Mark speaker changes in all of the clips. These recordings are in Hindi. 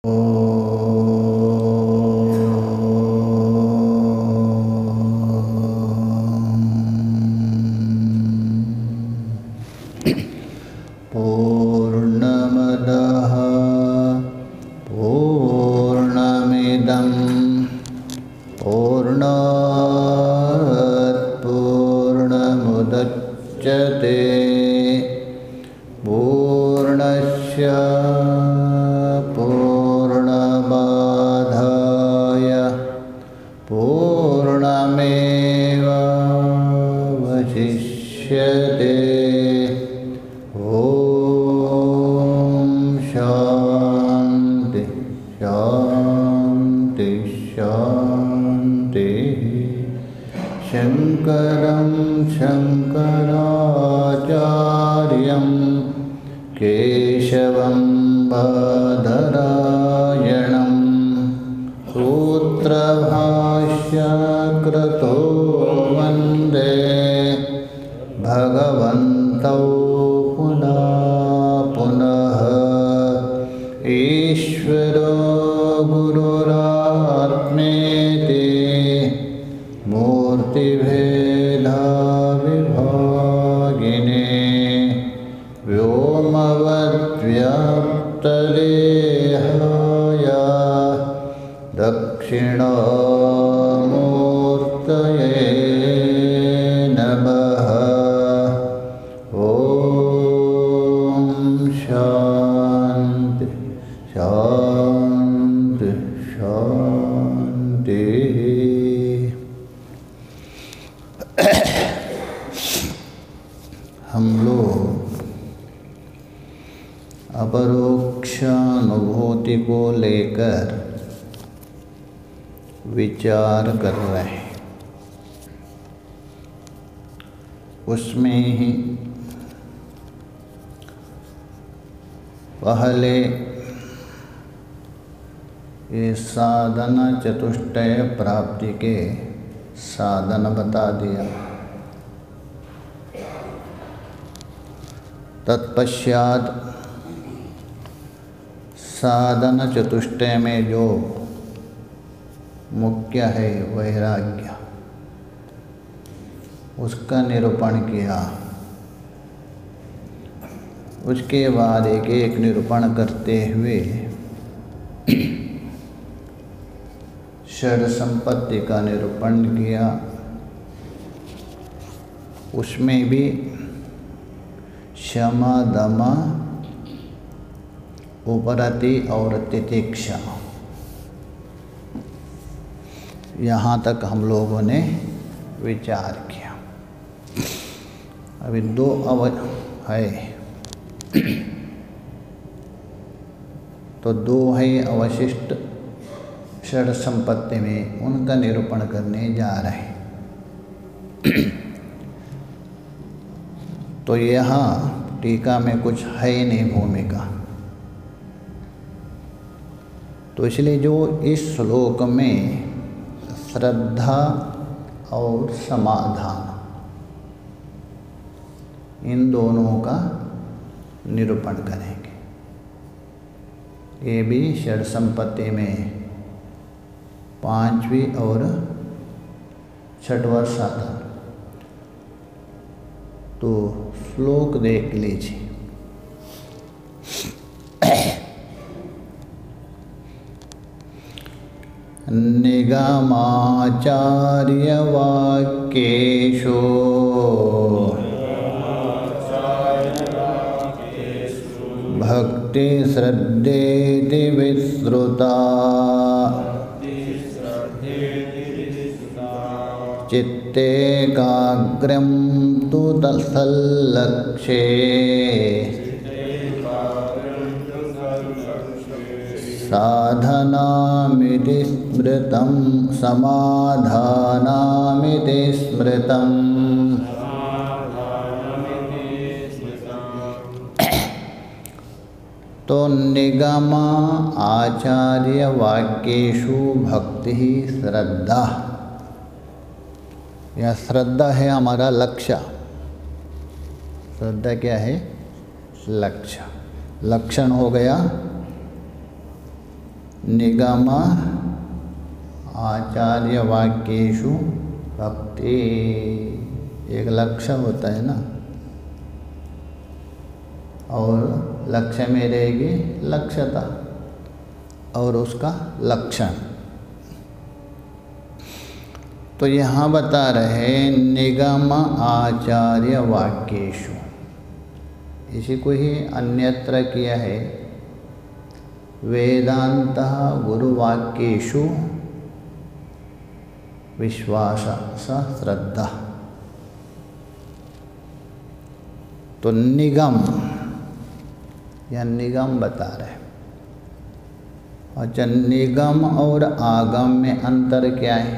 Speaker 1: पूर्णमदः पूर्णमिदं पूर्णात् पूर्णमुदच्यते पूर्णस्य पूर्णमादाय पूर्णमेवावशिष्यते। शांति शांति शांति। शंकरं शंकराचार्यं केशवं बादरायणं सूत्रभाष्यकृतो वन्दे भगवन्तौ पुनः पुनः। ईश्वरो गुरुरात्मेति मूर्तिभेदविभागिने व्योमवद्व्याप्तदेहाय दक्षिणामूर्तये नमः। ॐ शांति शांति शांति। हम लोग अपरोक्षानुभूति को लेकर विचार कर रहे हैं। उसमें ही पहले ये साधना चतुष्टय प्राप्ति के साधन बता दिया। तत्पश्चात साधन चतुष्टय में जो मुख्य है वैराग्य, उसका निरूपण किया। उसके बाद एक एक निरूपण करते हुए षड संपत्ति का निरूपण किया। उसमें भी क्षमा दमा उपरति और तितिक्षा, यहाँ तक हम लोगों ने विचार किया। अभी दो है तो दो है अवशिष्ट षड संपत्ति में, उनका निरूपण करने जा रहे हैं। तो यहाँ टीका में कुछ है ही नहीं भूमिका, तो इसलिए जो इस श्लोक में श्रद्धा और समाधान, इन दोनों का निरूपण करेंगे। ये भी षड संपत्ति में पांचवी और छठवां साधन। तो श्लोक देख लीजिए। निगमाचार्यवाक्येषु भक्ति श्रद्धेति विश्रुता चित्तेकाग्र्यं तु तत्सल्लक्ष्ये साधनामिति स्मृतं समाधानामिति स्मृतं। तो निगम आचार्य वाक्येषु भक्ति श्रद्धा, यह श्रद्धा है हमारा लक्ष्य। श्रद्धा क्या है? लक्ष्य। लक्षण हो गया निगम आचार्य वाक्येषु भक्ति। एक लक्ष्य होता है ना, और लक्ष्य में रहेगी लक्ष्यता और उसका लक्षण। तो यहाँ बता रहे निगम आचार्य वाक्येषु, इसी को ही अन्यत्र किया है वेदांत गुरुवाक्येषु विश्वास स श्रद्धा। तो निगम या निगम बता रहे। अच्छा, निगम और आगम में अंतर क्या है?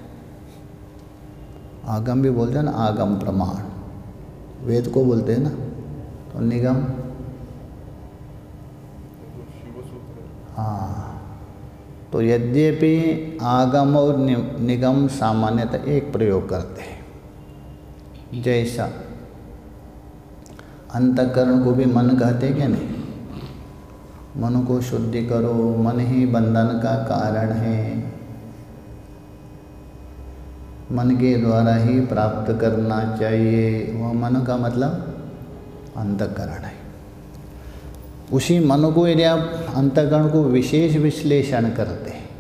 Speaker 1: आगम भी बोलते हैं ना, आगम प्रमाण वेद को बोलते हैं ना। तो निगम, हाँ, तो यद्यपि आगम और निगम सामान्यतः एक प्रयोग करते हैं। जैसा अंतःकरण को भी मन कहते हैं क्या? नहीं, मन को शुद्धि करो, मन ही बंधन का कारण है, मन के द्वारा ही प्राप्त करना चाहिए। वह मन का मतलब अंतःकरण है। उसी मन को यदि आप अंतःकरण को विशेष विश्लेषण करते हैं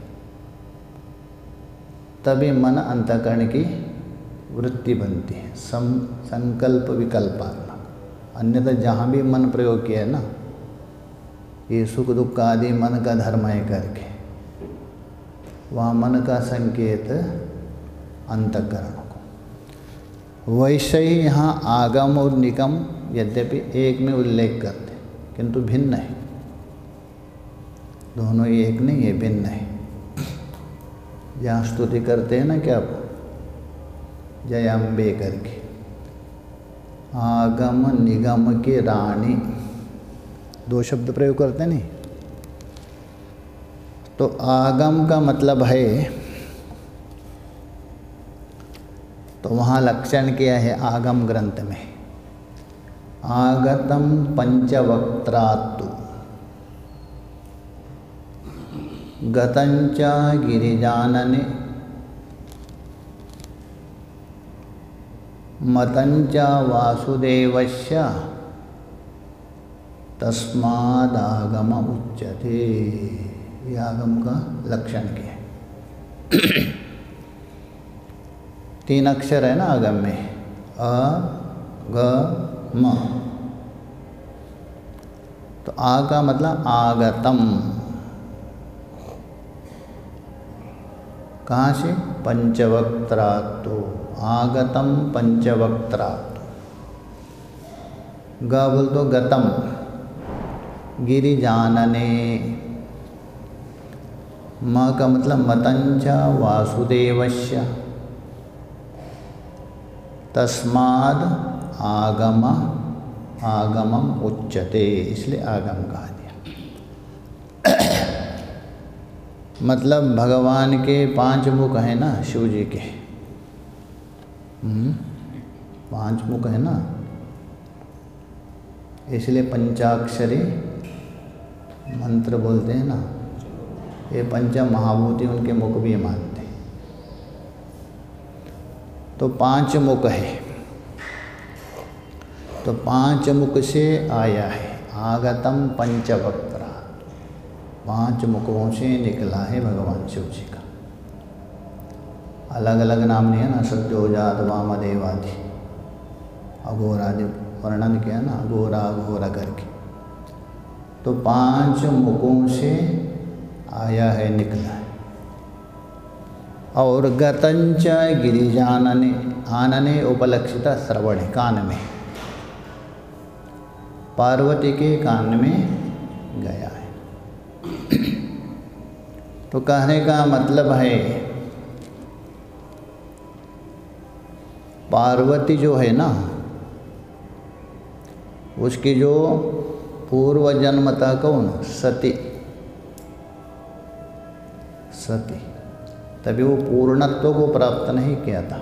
Speaker 1: तभी मन अंतःकरण की वृत्ति बनती है, संकल्प विकल्पात्मक। अन्यथा जहाँ भी मन प्रयोग किया है ना, ये सुख दुख आदि मन का धर्म है करके, वहाँ मन का संकेत अंतःकरण को। वैसे ही यहाँ आगम और निगम यद्यपि एक में उल्लेख करते किंतु भिन्न है। दोनों ही एक नहीं है, भिन्न है। जहाँ स्तुति करते हैं ना क्या, जय अम्बे करके, आगम निगम के रानी, दो शब्द प्रयोग करते नहीं। तो आगम का मतलब है, तो वहाँ लक्षण क्या है आगम ग्रंथ में? आगतम पंचवक्त्रात्तु गतंच गिरिजानने मतंच वासुदेवस्य तस्मादागम उच्यते। यह आगम का लक्षण क्या है? 3 अक्षर है ना आगम में, अ ग म। तो आ का मतलब आगतम, कहाँ से? पंचवक्त्रात्तु, आगतम पंचवक्त्रात्तु। ग बोल तो गतम, गिरिजानने। म का मतलब मतंच वासुदेवस्य, तस्माद आगम आगमम उच्यते, इसलिए आगम कहा दिया। मतलब भगवान के 5 मुख हैं ना, शिव जी के 5 मुख है ना, इसलिए पंचाक्षरी मंत्र बोलते हैं ना। ये पंच महाभूति उनके मुख भी मानते हैं। तो 5 मुख है, तो 5 मुख से आया है आगतम पंचवक्त्रा। 5 मुखों से निकला है भगवान शिव जी का। अलग अलग नाम नहीं है ना, सत्योजात वामदेव आदि, अघोर आदि वर्णन किया ना, अघोरा अघोरा करके। तो 5 मुखों से आया है, निकला है। और गतंच गिरिजानने, आनने उपलक्षिता श्रवण, कान में, पार्वती के कान में गया है। तो कहने का मतलब है पार्वती जो है ना, उसकी जो पूर्व जन्मता कौन? सती। सती, तभी वो पूर्णत्व को प्राप्त नहीं किया था,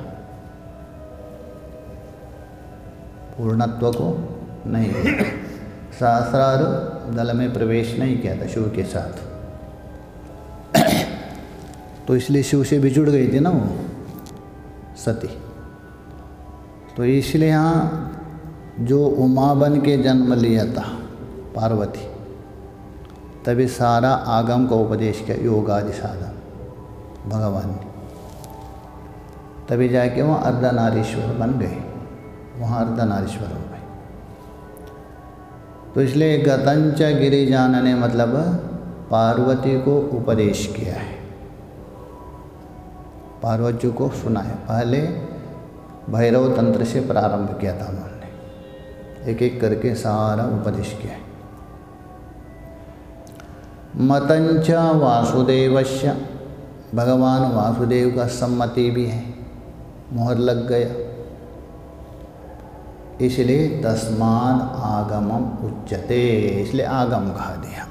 Speaker 1: पूर्णत्व को नहीं किया, सहस्रार दल में प्रवेश नहीं किया था शिव के साथ। तो इसलिए शिव से भी जुड़ गई थी ना वो सती। तो इसलिए यहाँ जो उमा बन के जन्म लिया था पार्वती, तभी सारा आगम का उपदेश किया, योग आदि साधन भगवान ने, तभी जाके वहाँ अर्धनारीश्वर बन गए, वहाँ अर्धनारीश्वर हो गए। तो इसलिए गतंच गिरिजान ने मतलब पार्वती को उपदेश किया है, पार्वती को सुना है। पहले भैरव तंत्र से प्रारंभ किया था उन्होंने, एक एक करके सारा उपदेश किया है। मतंच वासुदेवस्य, भगवान वासुदेव का सम्मति भी है, मोहर लग गया, इसलिए तस्माद् आगमम उच्यते, इसलिए आगम कहा दिया।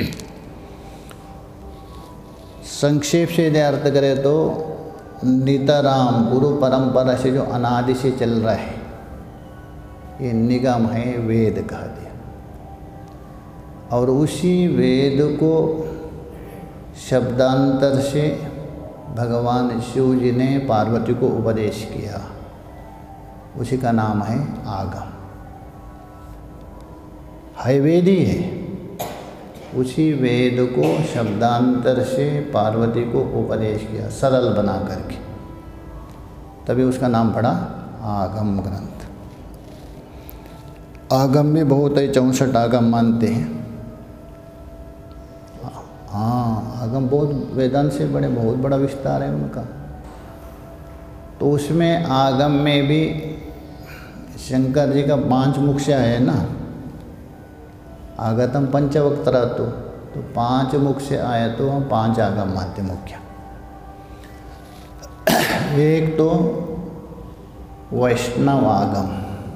Speaker 1: संक्षेप से यदि अर्थ करें तो नितराम गुरु परंपरा से जो अनादि से चल रहा है, ये निगम है, वेद कहा दिया। और उसी वेद को शब्दांतर से भगवान शिव जी ने पार्वती को उपदेश किया, उसी का नाम है आगम। है वेद ही है, उसी वेद को शब्दांतर से पार्वती को उपदेश किया, सरल बना करके, तभी उसका नाम पड़ा आगम ग्रंथ। आगम में बहुत है, 64 आगम मानते हैं। हाँ, आगम बहुत वेदांत से बड़े, बहुत बड़ा विस्तार है उनका। तो उसमें आगम में भी शंकर जी का 5 मुख से है ना, आगतम पंचवक्तरा, तो 5 मुख से आया, तो हम 5 आगम मानते मुख्य। एक तो वैष्णव आगम,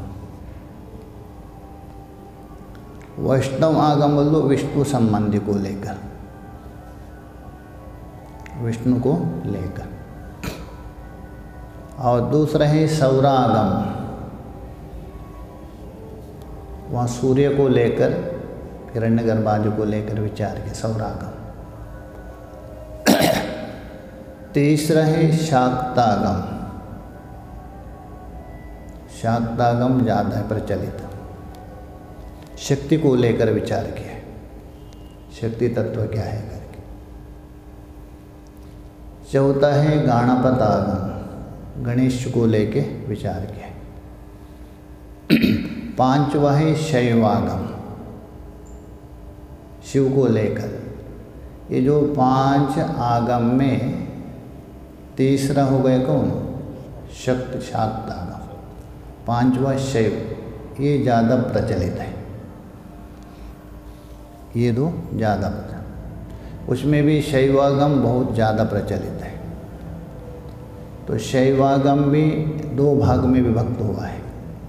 Speaker 1: वैष्णव आगम बोल दो विष्णु संबंधी को लेकर, विष्णु को लेकर। और दूसरा है सौरागम, वहाँ सूर्य को लेकर, हिरण्यगर्भादि को लेकर विचार के सौरागम। तीसरा है शाक्तागम, शाक्तागम ज़्यादा है प्रचलित, शक्ति को लेकर विचार किया, शक्ति तत्व क्या है करके। चौथा है गणपत आगम, गणेश को लेके विचार किया। 5वां है शैवागम, शिव को लेकर। ये जो 5 आगम में तीसरा हो गया कौन, शक्ति शाक्तागम। 5वां शैव, ये ज़्यादा प्रचलित है, ये 2 ज़्यादा प्रचलित, उसमें भी शैवागम बहुत ज़्यादा प्रचलित है। तो शैवागम भी 2 भाग में विभक्त हुआ है,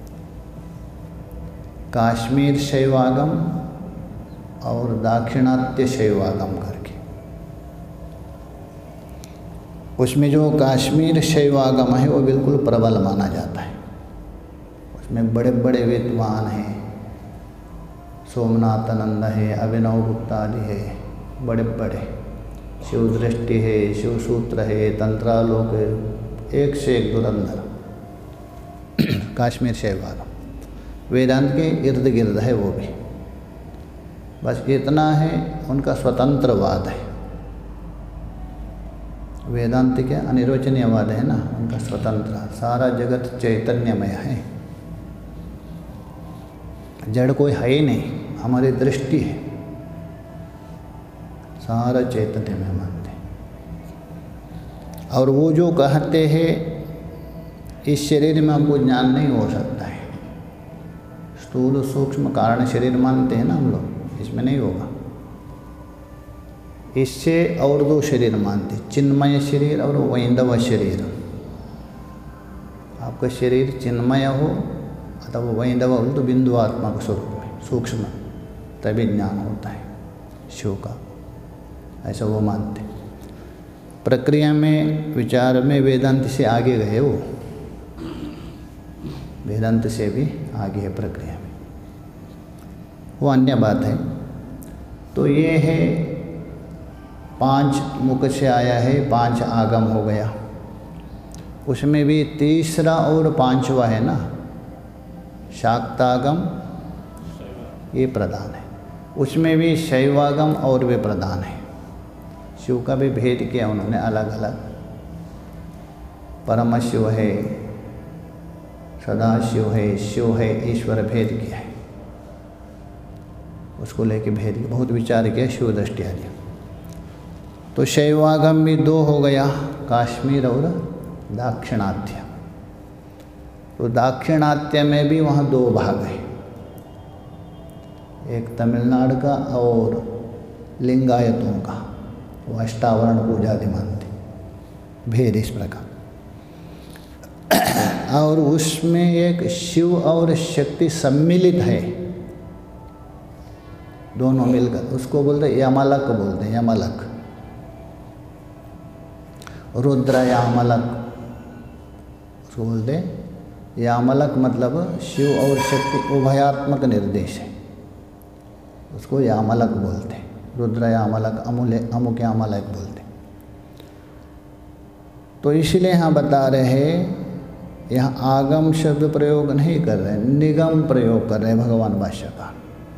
Speaker 1: काश्मीर शैवागम और दाक्षिणात्य शैवागम करके। उसमें जो काश्मीर शैवागम है वो बिल्कुल प्रबल माना जाता है, उसमें बड़े बड़े विद्वान हैं, सोमनाथ आनंद है, अभिनव गुप्ता आदि है, बड़े बड़े, शिव दृष्टि है, शिव सूत्र है, तंत्रालोक है, एक से एक धुरंधर। काश्मीर शैवागम वेदांत के इर्द गिर्द है वो भी, बस इतना है उनका स्वतंत्रवाद है। वेदांत क्या अनिर्वचनीयवाद है ना, उनका स्वतंत्र, सारा जगत चैतन्यमय है, जड़ कोई है ही नहीं, हमारी दृष्टि है, सारा चैतन्य में मानते। और वो जो कहते हैं इस शरीर में हमको ज्ञान नहीं हो सकता है, स्थूल सूक्ष्म कारण शरीर मानते हैं ना हम लोग, इसमें नहीं होगा। इससे और 2 शरीर मानते, चिन्मय शरीर और वैंधव शरीर। आपका शरीर चिन्मय हो अथवा वैंधव हो तो बिंदु आत्मा के स्वरूप में सूक्ष्म, तभी ज्ञान होता है शिव का, ऐसा वो मानते। प्रक्रिया में विचार में वेदांत से आगे गए, वो वेदांत से भी आगे है प्रक्रिया में, वो अन्य बात है। तो ये है 5 मुख से आया है, 5 आगम हो गया। उसमें भी तीसरा और 5वां है ना, शाक्तागम, ये प्रधान है। उसमें भी शैवागम और भी प्रधान है। शिव का भी भेद किया उन्होंने अलग अलग। परम शिव है, सदाशिव है, शिव है, ईश्वर भेद किया है। उसको लेके भेद किया, बहुत विचार किया शिव दृष्टि आदि। तो शैवागम भी 2 हो गया, काश्मीर और दाक्षिणात्य। तो दाक्षिणात्य में भी वहाँ 2 भाग हैं, एक तमिलनाडु का और लिंगायतों का, वो अष्टावरण पूजा आदि मानते, भेद इस प्रकार। और उसमें एक शिव और शक्ति सम्मिलित है, दोनों मिलकर, उसको बोलते हैं यमलक बोलते हैं, यमलक, रुद्र यामलक उसको बोलते हैं। यामलक मतलब शिव और शक्ति उभयात्मक निर्देश है, उसको यामलक बोलते हैं। रुद्र यामलक, अमुक यामलक बोलते हैं। तो इसलिए यहाँ बता रहे हैं, यहाँ आगम शब्द प्रयोग नहीं कर रहे, निगम प्रयोग कर रहे हैं भगवान भाष्यकार।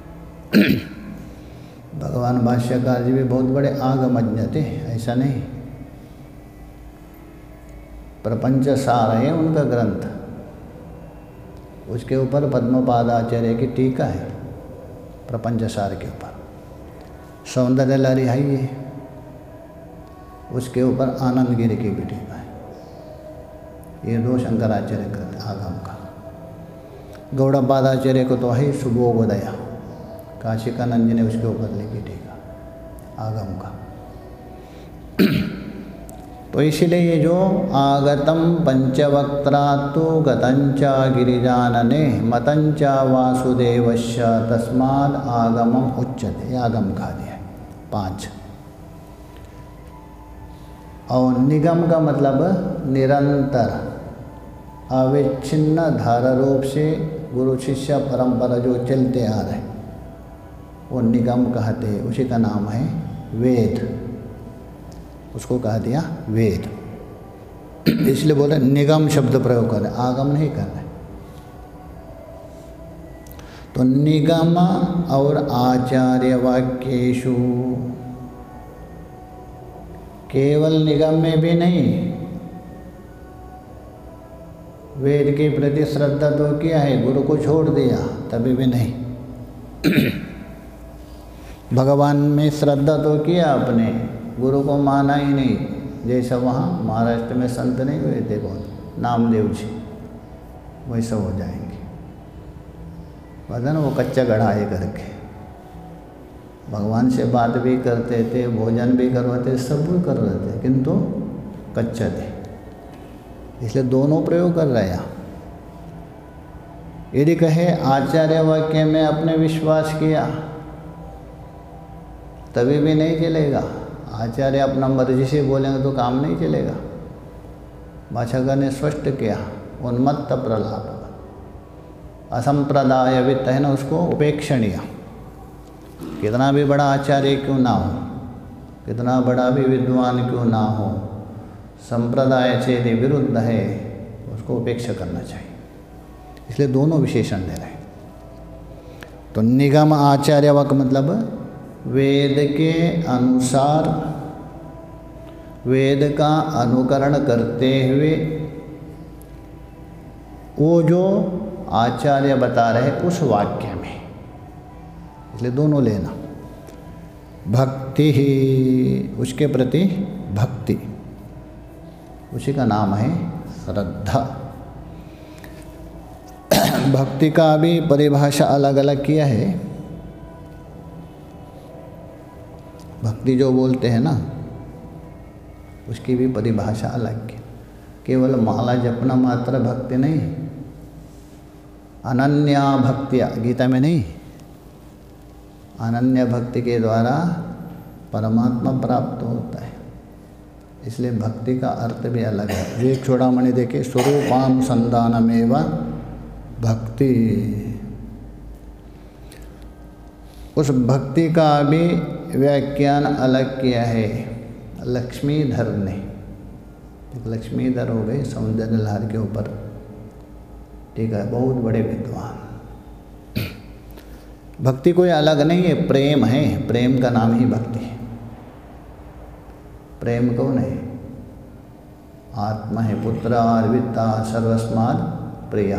Speaker 1: भगवान भाष्यकार जी भी बहुत बड़े आगमज्ञ थे, ऐसा नहीं। प्रपंच सार है उनका ग्रंथ, उसके ऊपर पद्मपाद आचार्य की टीका है, प्रपंच सार के ऊपर। सौंदर्य लहरी है, उसके ऊपर आनंद गिरी की भी टीका है। ये 2 शंकराचार्य ग्रंथ आगम का। गौड़पादाचार्य को तो है सुबोधोदया, काशिकानंद जी ने उसके ऊपर लिखी टीका आगम का। तो इसलिए ये जो आगतम पंचवक्त्रा तो गतंचा गिरिजानने मतंचा वासुदेवश्च तस्माद् आगमम उच्यते, ये आगम कहा दिया है 5। और निगम का मतलब निरंतर अविच्छिन्न धारा रूप से गुरु शिष्य परंपरा जो चलते आ रहे, वो निगम कहते हैं। उसी का नाम है वेद, उसको कह दिया वेद। इसलिए बोले निगम शब्द प्रयोग कर रहे, आगम नहीं कर रहे। तो निगम और आचार्य वाक्येषु, केवल निगम में भी नहीं, वेद के प्रति श्रद्धा तो किया है, गुरु को छोड़ दिया तभी भी नहीं। भगवान में श्रद्धा तो किया, अपने गुरु को माना ही नहीं। जैसा वहाँ महाराष्ट्र में संत नहीं हुए थे बहुत, नामदेव जी, वैसा हो जाएंगे। पता ना, वो कच्चा गढ़ाए करके भगवान से बात भी करते थे, भोजन भी करवाते, सब कर रहे थे, किंतु कच्चा थे। इसलिए दोनों प्रयोग कर रहे हैं। यदि कहे आचार्य वाक्य में अपने विश्वास किया तभी भी नहीं चलेगा। आचार्य अपना मर्जी से बोलेंगे तो काम नहीं चलेगा। भाषाकार ने स्पष्ट किया, उन्मत्त प्रलाप, असंप्रदाय वित्त है ना, उसको उपेक्षणीय। कितना भी बड़ा आचार्य क्यों ना हो, कितना बड़ा भी विद्वान क्यों ना हो, संप्रदाय से यदि विरुद्ध है उसको उपेक्षा करना चाहिए। इसलिए दोनों विशेषण दे रहे हैं। तो निगम आचार्य का मतलब वेद के अनुसार, वेद का अनुकरण करते हुए वो जो आचार्य बता रहे उस वाक्य में, इसलिए दोनों लेना। भक्ति ही, उसके प्रति भक्ति, उसी का नाम है श्रद्धा। भक्ति का भी परिभाषा अलग अलग किया है। भक्ति जो बोलते हैं ना, उसकी भी परिभाषा अलग है। केवल माला जपना मात्र भक्ति नहीं, अनन्या भक्तिया, गीता में नहीं, अनन्य भक्ति के द्वारा परमात्मा प्राप्त होता है। इसलिए भक्ति का अर्थ भी अलग है। विवेक चूड़ामणि देखे, स्वरूपाम संधानमेव भक्ति, उस भक्ति का भी व्याख्यान अलग किया है। लक्ष्मीधर ने, एक लक्ष्मीधर हो गए सौंदर्य लहर के ऊपर, ठीक है, बहुत बड़े विद्वान। भक्ति कोई अलग नहीं है, प्रेम है, प्रेम का नाम ही भक्ति है। प्रेम कौन है? आत्मा है। पुत्र अर्विता सर्वस्माद प्रिय,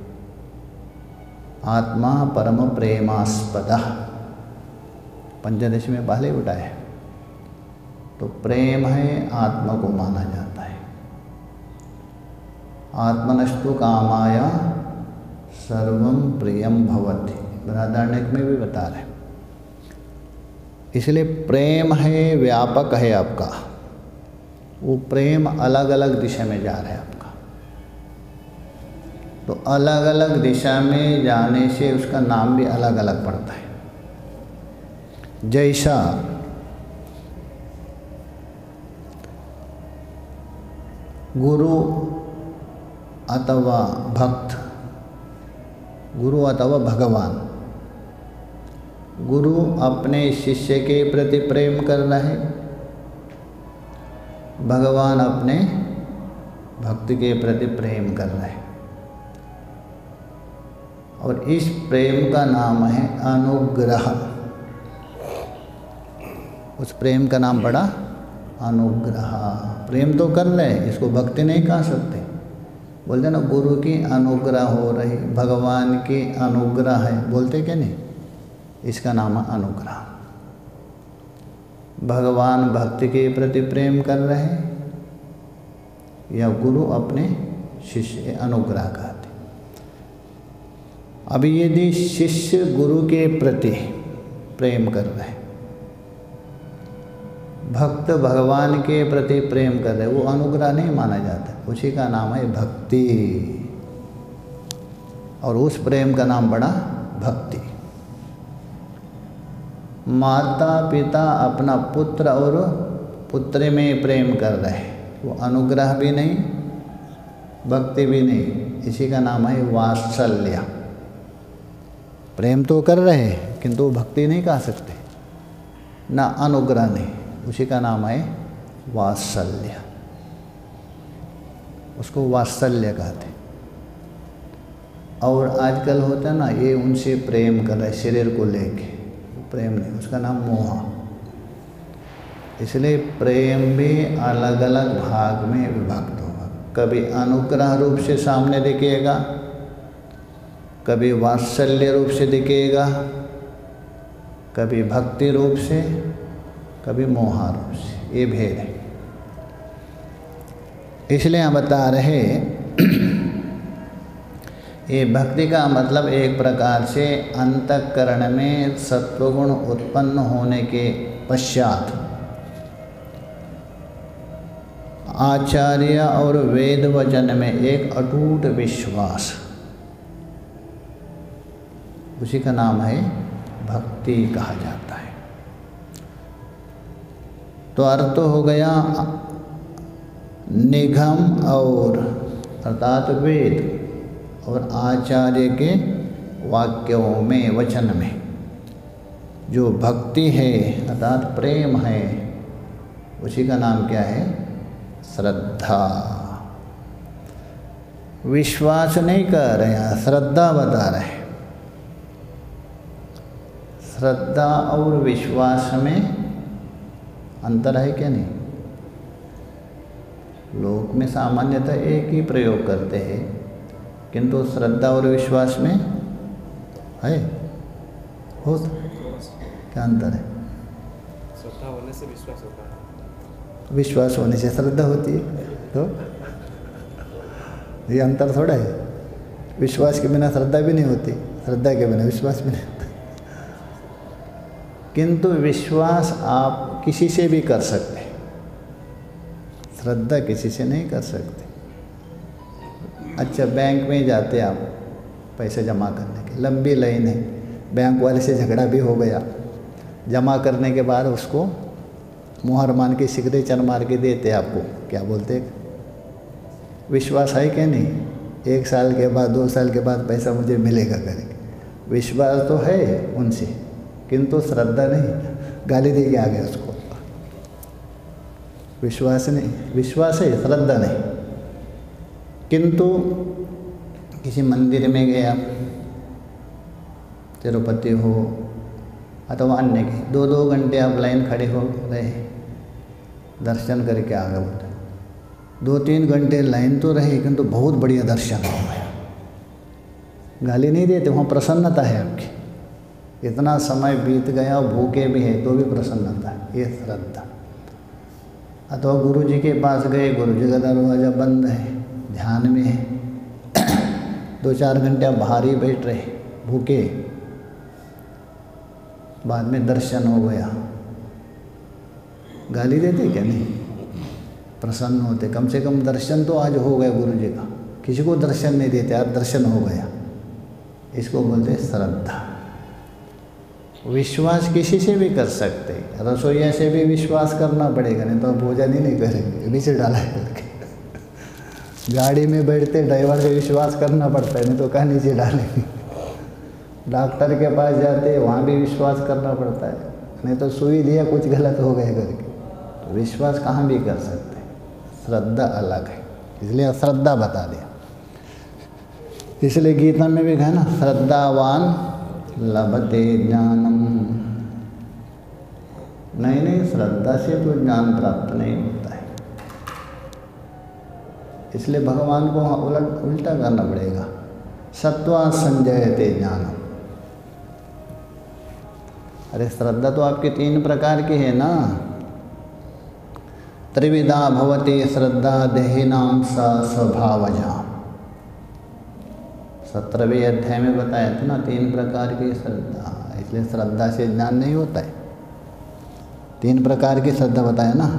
Speaker 1: आत्मा परम प्रेमास्पद, पंचदशी में पहले बताया। तो प्रेम है, आत्मा को माना जाता है। आत्मनस्तु कामाय सर्वम प्रियम भवति, बृहदारण्यक में भी बता रहे। इसलिए प्रेम है, व्यापक है आपका, वो प्रेम अलग अलग दिशा में जा रहा है आपका। तो अलग अलग दिशा में जाने से उसका नाम भी अलग अलग पड़ता है। जैसा गुरु अथवा भक्त, गुरु अथवा भगवान, गुरु अपने शिष्य के प्रति प्रेम कर रहा है, भगवान अपने भक्त के प्रति प्रेम कर रहे हैं। और इस प्रेम का नाम है अनुग्रह। उस प्रेम का नाम पड़ा अनुग्रह। प्रेम तो कर रहे हैं, इसको भक्ति नहीं कह सकते। बोलते ना गुरु की अनुग्रह हो रही, भगवान की अनुग्रह है, बोलते क्या नहीं, इसका नाम है अनुग्रह। भगवान भक्ति के प्रति प्रेम कर रहे हैं या गुरु अपने शिष्य, अनुग्रह कहते। अभी यदि शिष्य गुरु के प्रति प्रेम कर रहे हैं, भक्त भगवान के प्रति प्रेम कर रहे, वो अनुग्रह नहीं माना जाता, उसी का नाम है भक्ति। और उस प्रेम का नाम बड़ा भक्ति। माता पिता अपना पुत्र और पुत्री में प्रेम कर रहे हैं, वो अनुग्रह भी नहीं, भक्ति भी नहीं, इसी का नाम है वात्सल्य। प्रेम तो कर रहे हैं किंतु भक्ति नहीं कह सकते, ना अनुग्रह नहीं, उसी का नाम है वात्सल्य। उसको वात्सल्य कहते। और आजकल होता है ना, ये उनसे प्रेम कर रहे शरीर को लेके, प्रेम नहीं, उसका नाम मोह। इसलिए प्रेम भी अलग अलग भाग में विभक्त होगा। कभी अनुग्रह रूप से सामने दिखेगा, कभी वात्सल्य रूप से दिखेगा, कभी भक्ति रूप से, कभी मोह रूप से, ये भेद है। इसलिए हम बता रहे ये भक्ति का मतलब एक प्रकार से अंतःकरण में सत्वगुण उत्पन्न होने के पश्चात आचार्य और वेद वचन में एक अटूट विश्वास, उसी का नाम है भक्ति कहा जाता है। तो अर्थ हो गया निगम और अर्थात वेद और आचार्य के वाक्यों में, वचन में जो भक्ति है अर्थात प्रेम है, उसी का नाम क्या है? श्रद्धा। विश्वास नहीं कह रहे हैं, श्रद्धा बता रहे हैं। श्रद्धा और विश्वास में अंतर है क्या नहीं? लोक में सामान्यतः एक ही प्रयोग करते हैं, किंतु श्रद्धा और विश्वास में है हो क्या अंतर है?
Speaker 2: श्रद्धा होने से विश्वास होता है,
Speaker 1: विश्वास होने से श्रद्धा होती है, तो ये अंतर थोड़ा है। विश्वास के बिना श्रद्धा भी नहीं होती, श्रद्धा के बिना विश्वास भी नहीं होता। किंतु विश्वास आप किसी से भी कर सकते, श्रद्धा किसी से नहीं कर सकते। अच्छा, बैंक में जाते आप पैसे जमा करने के, लंबी लाइन है, बैंक वाले से झगड़ा भी हो गया, जमा करने के बाद उसको मुहर मान के सिग्नेचर मार के देते आपको, क्या बोलते? विश्वास है क्या नहीं? 1 साल के बाद 2 साल के बाद पैसा मुझे मिलेगा करके, विश्वास तो है उनसे, किंतु श्रद्धा नहीं, गाली दे के आ गए उसको। विश्वास नहीं, विश्वास है, श्रद्धा नहीं। किंतु किसी मंदिर में गए आप, तिरुपति हो अथवा अन्य के, 2-2 घंटे आप लाइन खड़े हो रहे, दर्शन करके आ गए, बोलते 2-3 घंटे लाइन तो रहे किंतु बहुत बढ़िया दर्शन हो गया। गाली नहीं देते, वहाँ प्रसन्नता है आपकी। इतना समय बीत गया और भूखे भी है तो भी प्रसन्नता है, ये श्रद्धा। अथवा गुरु जी के पास गए, गुरु जी का दरवाज़ा बंद है, ध्यान में है, 2-4 घंटे आप बाहर ही बैठ रहे भूखे, बाद में दर्शन हो गया, गाली देते क्या? नहीं, प्रसन्न होते। कम से कम दर्शन तो आज हो गया गुरु जी का। किसी को दर्शन नहीं देते, आज दर्शन हो गया, इसको बोलते श्रद्धा। विश्वास किसी से भी कर सकते, रसोईया से भी विश्वास करना पड़ेगा, नहीं तो भोजन ही नहीं करेंगे, नीचे डाला करके। गाड़ी में बैठते ड्राइवर से विश्वास करना पड़ता है, नहीं तो कहाँ नीचे डालेंगे। डॉक्टर के पास जाते वहाँ भी विश्वास करना पड़ता है, नहीं तो सुई दिया कुछ गलत हो गया करके। तो विश्वास कहाँ भी कर सकते, श्रद्धा अलग है, इसलिए अश्रद्धा बता दिया। इसलिए गीता में भी कहा ना, श्रद्धावान लभते ज्ञानम। नहीं, श्रद्धा से तो ज्ञान प्राप्त नहीं होता है। इसलिए भगवान को उल्टा करना पड़ेगा, सत्वा संजयते ज्ञानम। अरे श्रद्धा तो आपकी 3 प्रकार की है ना। त्रिविधा भवति श्रद्धा देहिनां सा स्वभावजा। 17वें अध्याय में बताया था ना, 3 प्रकार की श्रद्धा। इसलिए श्रद्धा से ज्ञान नहीं होता है। 3 प्रकार की श्रद्धा बताया ना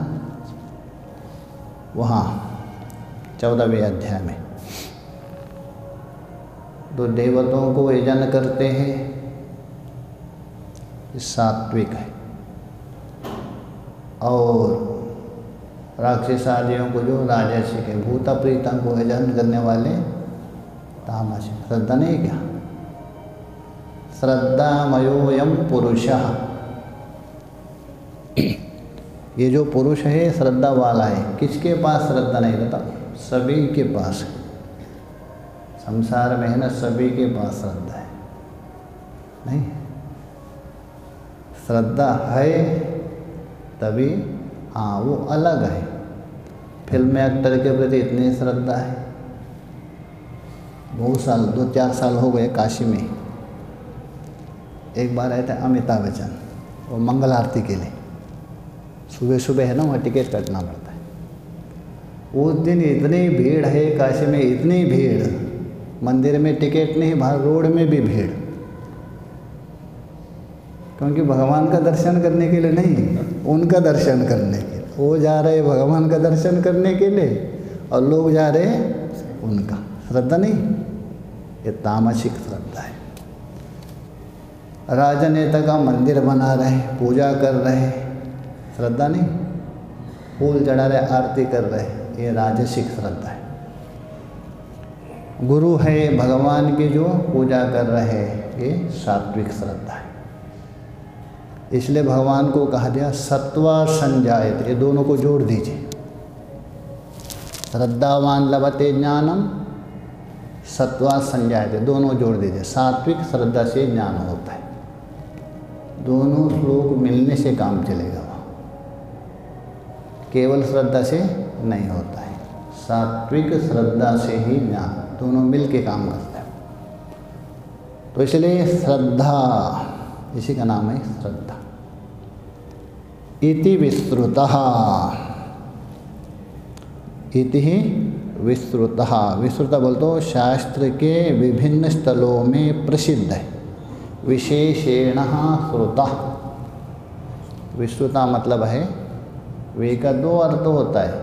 Speaker 1: वहाँ 14वें अध्याय में। तो देवताओं को यजन करते हैं, सात्विक है, और राक्षस आदियों को जो राजसिक है, भूत प्रीता को यजन करने वाले तामसिक। श्रद्धा नहीं क्या? श्रद्धामयोऽयं पुरुषः। ये जो पुरुष है श्रद्धा वाला है। किसके पास श्रद्धा नहीं रहता? सभी के पास है। संसार में है ना, सभी के पास श्रद्धा है। नहीं, श्रद्धा है तभी, हाँ वो अलग है। फिल्म में एक्टर के प्रति इतनी श्रद्धा है। बहुत साल, 2-4 साल हो गए, काशी में एक बार आए थे अमिताभ बच्चन, वो मंगल आरती के लिए। सुबह सुबह है ना, वहाँ टिकट कटना पड़ता है। उस दिन इतनी भीड़ है काशी में, इतनी भीड़, मंदिर में टिकट नहीं, बाहर रोड में भी भीड़। क्योंकि भगवान का दर्शन करने के लिए नहीं, उनका दर्शन करने के लिए। वो जा रहे भगवान का दर्शन करने के लिए और लोग जा रहे उनका। श्रद्धा नहीं, ये तामसिक श्रद्धा है। राजनेता का मंदिर बना रहे, पूजा कर रहे, श्रद्धा नहीं। फूल चढ़ा रहे, आरती कर रहे, ये राजसिक श्रद्धा है। गुरु है भगवान की जो पूजा कर रहे, ये सात्विक श्रद्धा है। इसलिए भगवान को कहा दिया सत्वा संजायत, ये दोनों को जोड़ दीजिए। श्रद्धावान लभते ज्ञानम, सत्वा संजायते, दोनों जोड़ दीजिए। सात्विक श्रद्धा से ज्ञान होता है। दोनों श्लोक मिलने से काम चलेगा, वहाँ केवल श्रद्धा से नहीं होता है। सात्विक श्रद्धा से ही ज्ञान, दोनों मिल के काम करते हैं। तो इसलिए श्रद्धा, इसी का नाम है श्रद्धा। इति विस्तृतः, इति विस्तृतः, विस्तृतः बोल तो शास्त्र के विभिन्न स्थलों में प्रसिद्ध है। विशेषेण श्रुतः, विस्तृता मतलब है, वे का 2 अर्थ होता है।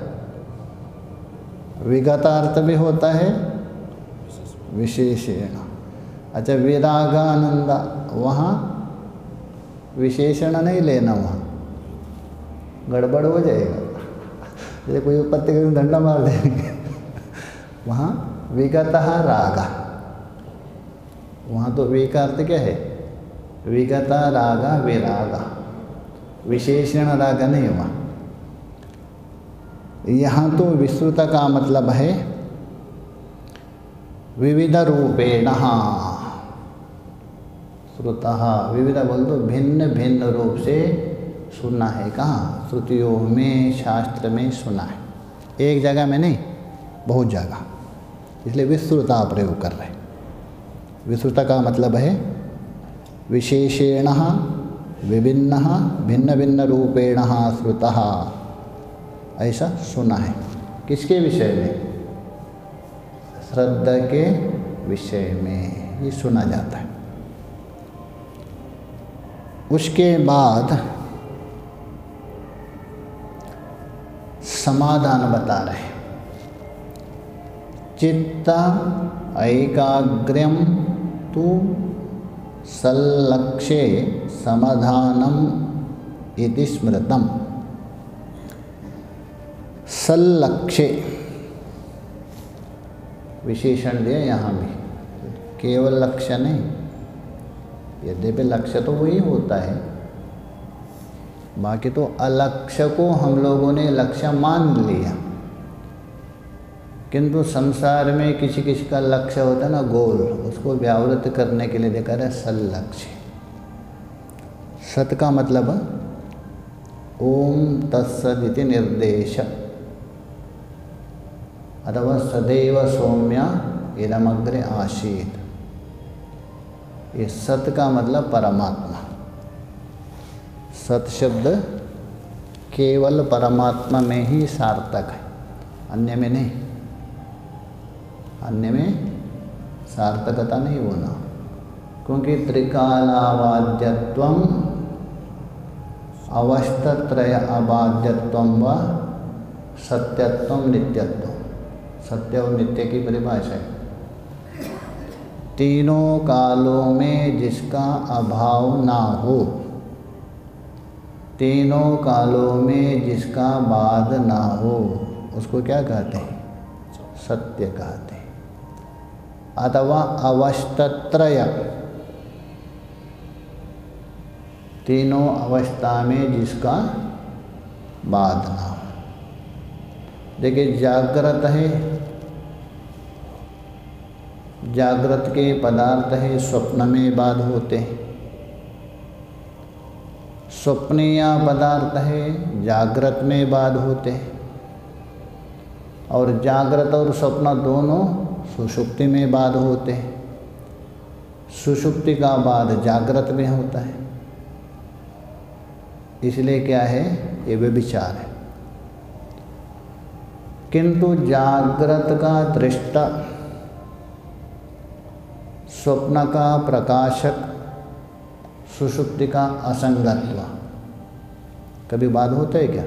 Speaker 1: विगत अर्थ भी होता है, विशेषेण। अच्छा, विरागानंद, वहाँ विशेषण नहीं लेना, वहाँ गड़बड़ हो जाएगा। जैसे कोई पत्ते के डंडा मार देंगे। वहाँ विगतः रागा, वहाँ तो वे का अर्थ क्या है? विगता रागा विरागा, विशेषण रागा नहीं हुआ। यहाँ तो विस्तृत का मतलब है विविध रूपेण, श्रुतः विविध बोल तो भिन्न भिन्न रूप से सुना है। कहाँ? श्रुतियों में, शास्त्र में सुना है, एक जगह में नहीं, बहुत जगह, इसलिए विस्तृता प्रयोग कर रहे हैं। विस्तृत का मतलब है विशेषेण विभिन्न भिन्न भिन्न रूपेण श्रुतः, ऐसा सुना है। किसके विषय में? श्रद्धा के विषय में ये सुना जाता है। उसके बाद समाधान बता रहे हैं। चित्त ऐकाग्र्यम तु सल्लक्ष्ये समाधानम इति स्मृतम। सल्लक्ष्ये विशेषण दिया यहाँ भी, केवल लक्ष्य नहीं, यद्यपि लक्ष्य तो वही होता है, बाकी तो अलक्ष्य को हम लोगों ने लक्ष्य मान लिया। किंतु संसार में किसी किसी का लक्ष्य होता है ना, गोल, उसको व्यावृत करने के लिए देखा है सल्लक्ष्य। सत का मतलब ओम तत्सदिति निर्देश, अथवा सदैव सौम्य इदमग्रे आसीत। ये सत का मतलब परमात्मा। सत शब्द केवल परमात्मा में ही सार्थक है, अन्य में नहीं। अन्य में सार्थकता नहीं होना, क्योंकि त्रिकालावाद्यत्वम अवस्थत्रय अबाध्यत्वम व सत्यत्वम नित्यत्वम। सत्य और नित्य की परिभाषा है। तीनों कालों में जिसका अभाव ना हो, तीनों कालों में जिसका बाद ना हो, उसको क्या कहते हैं? सत्य कहते हैं। अथवा अवस्थत्रय, तीनों अवस्था में जिसका बाद ना हो। देखिए जागृत है, जागृत के पदार्थ है, स्वप्न में बाद होते हैं। स्वप्नीय पदार्थ है, जागृत में बाद होते हैं। और जागृत और स्वप्न दोनों सुषुप्ति में बाद होते हैं। सुषुप्ति का बाद जागृत में होता है। इसलिए क्या है? ये व्यभिचार है। किंतु जागृत का दृष्टा, स्वप्न का प्रकाशक, सुषुप्ति का असंगत्व कभी बाद होता है क्या?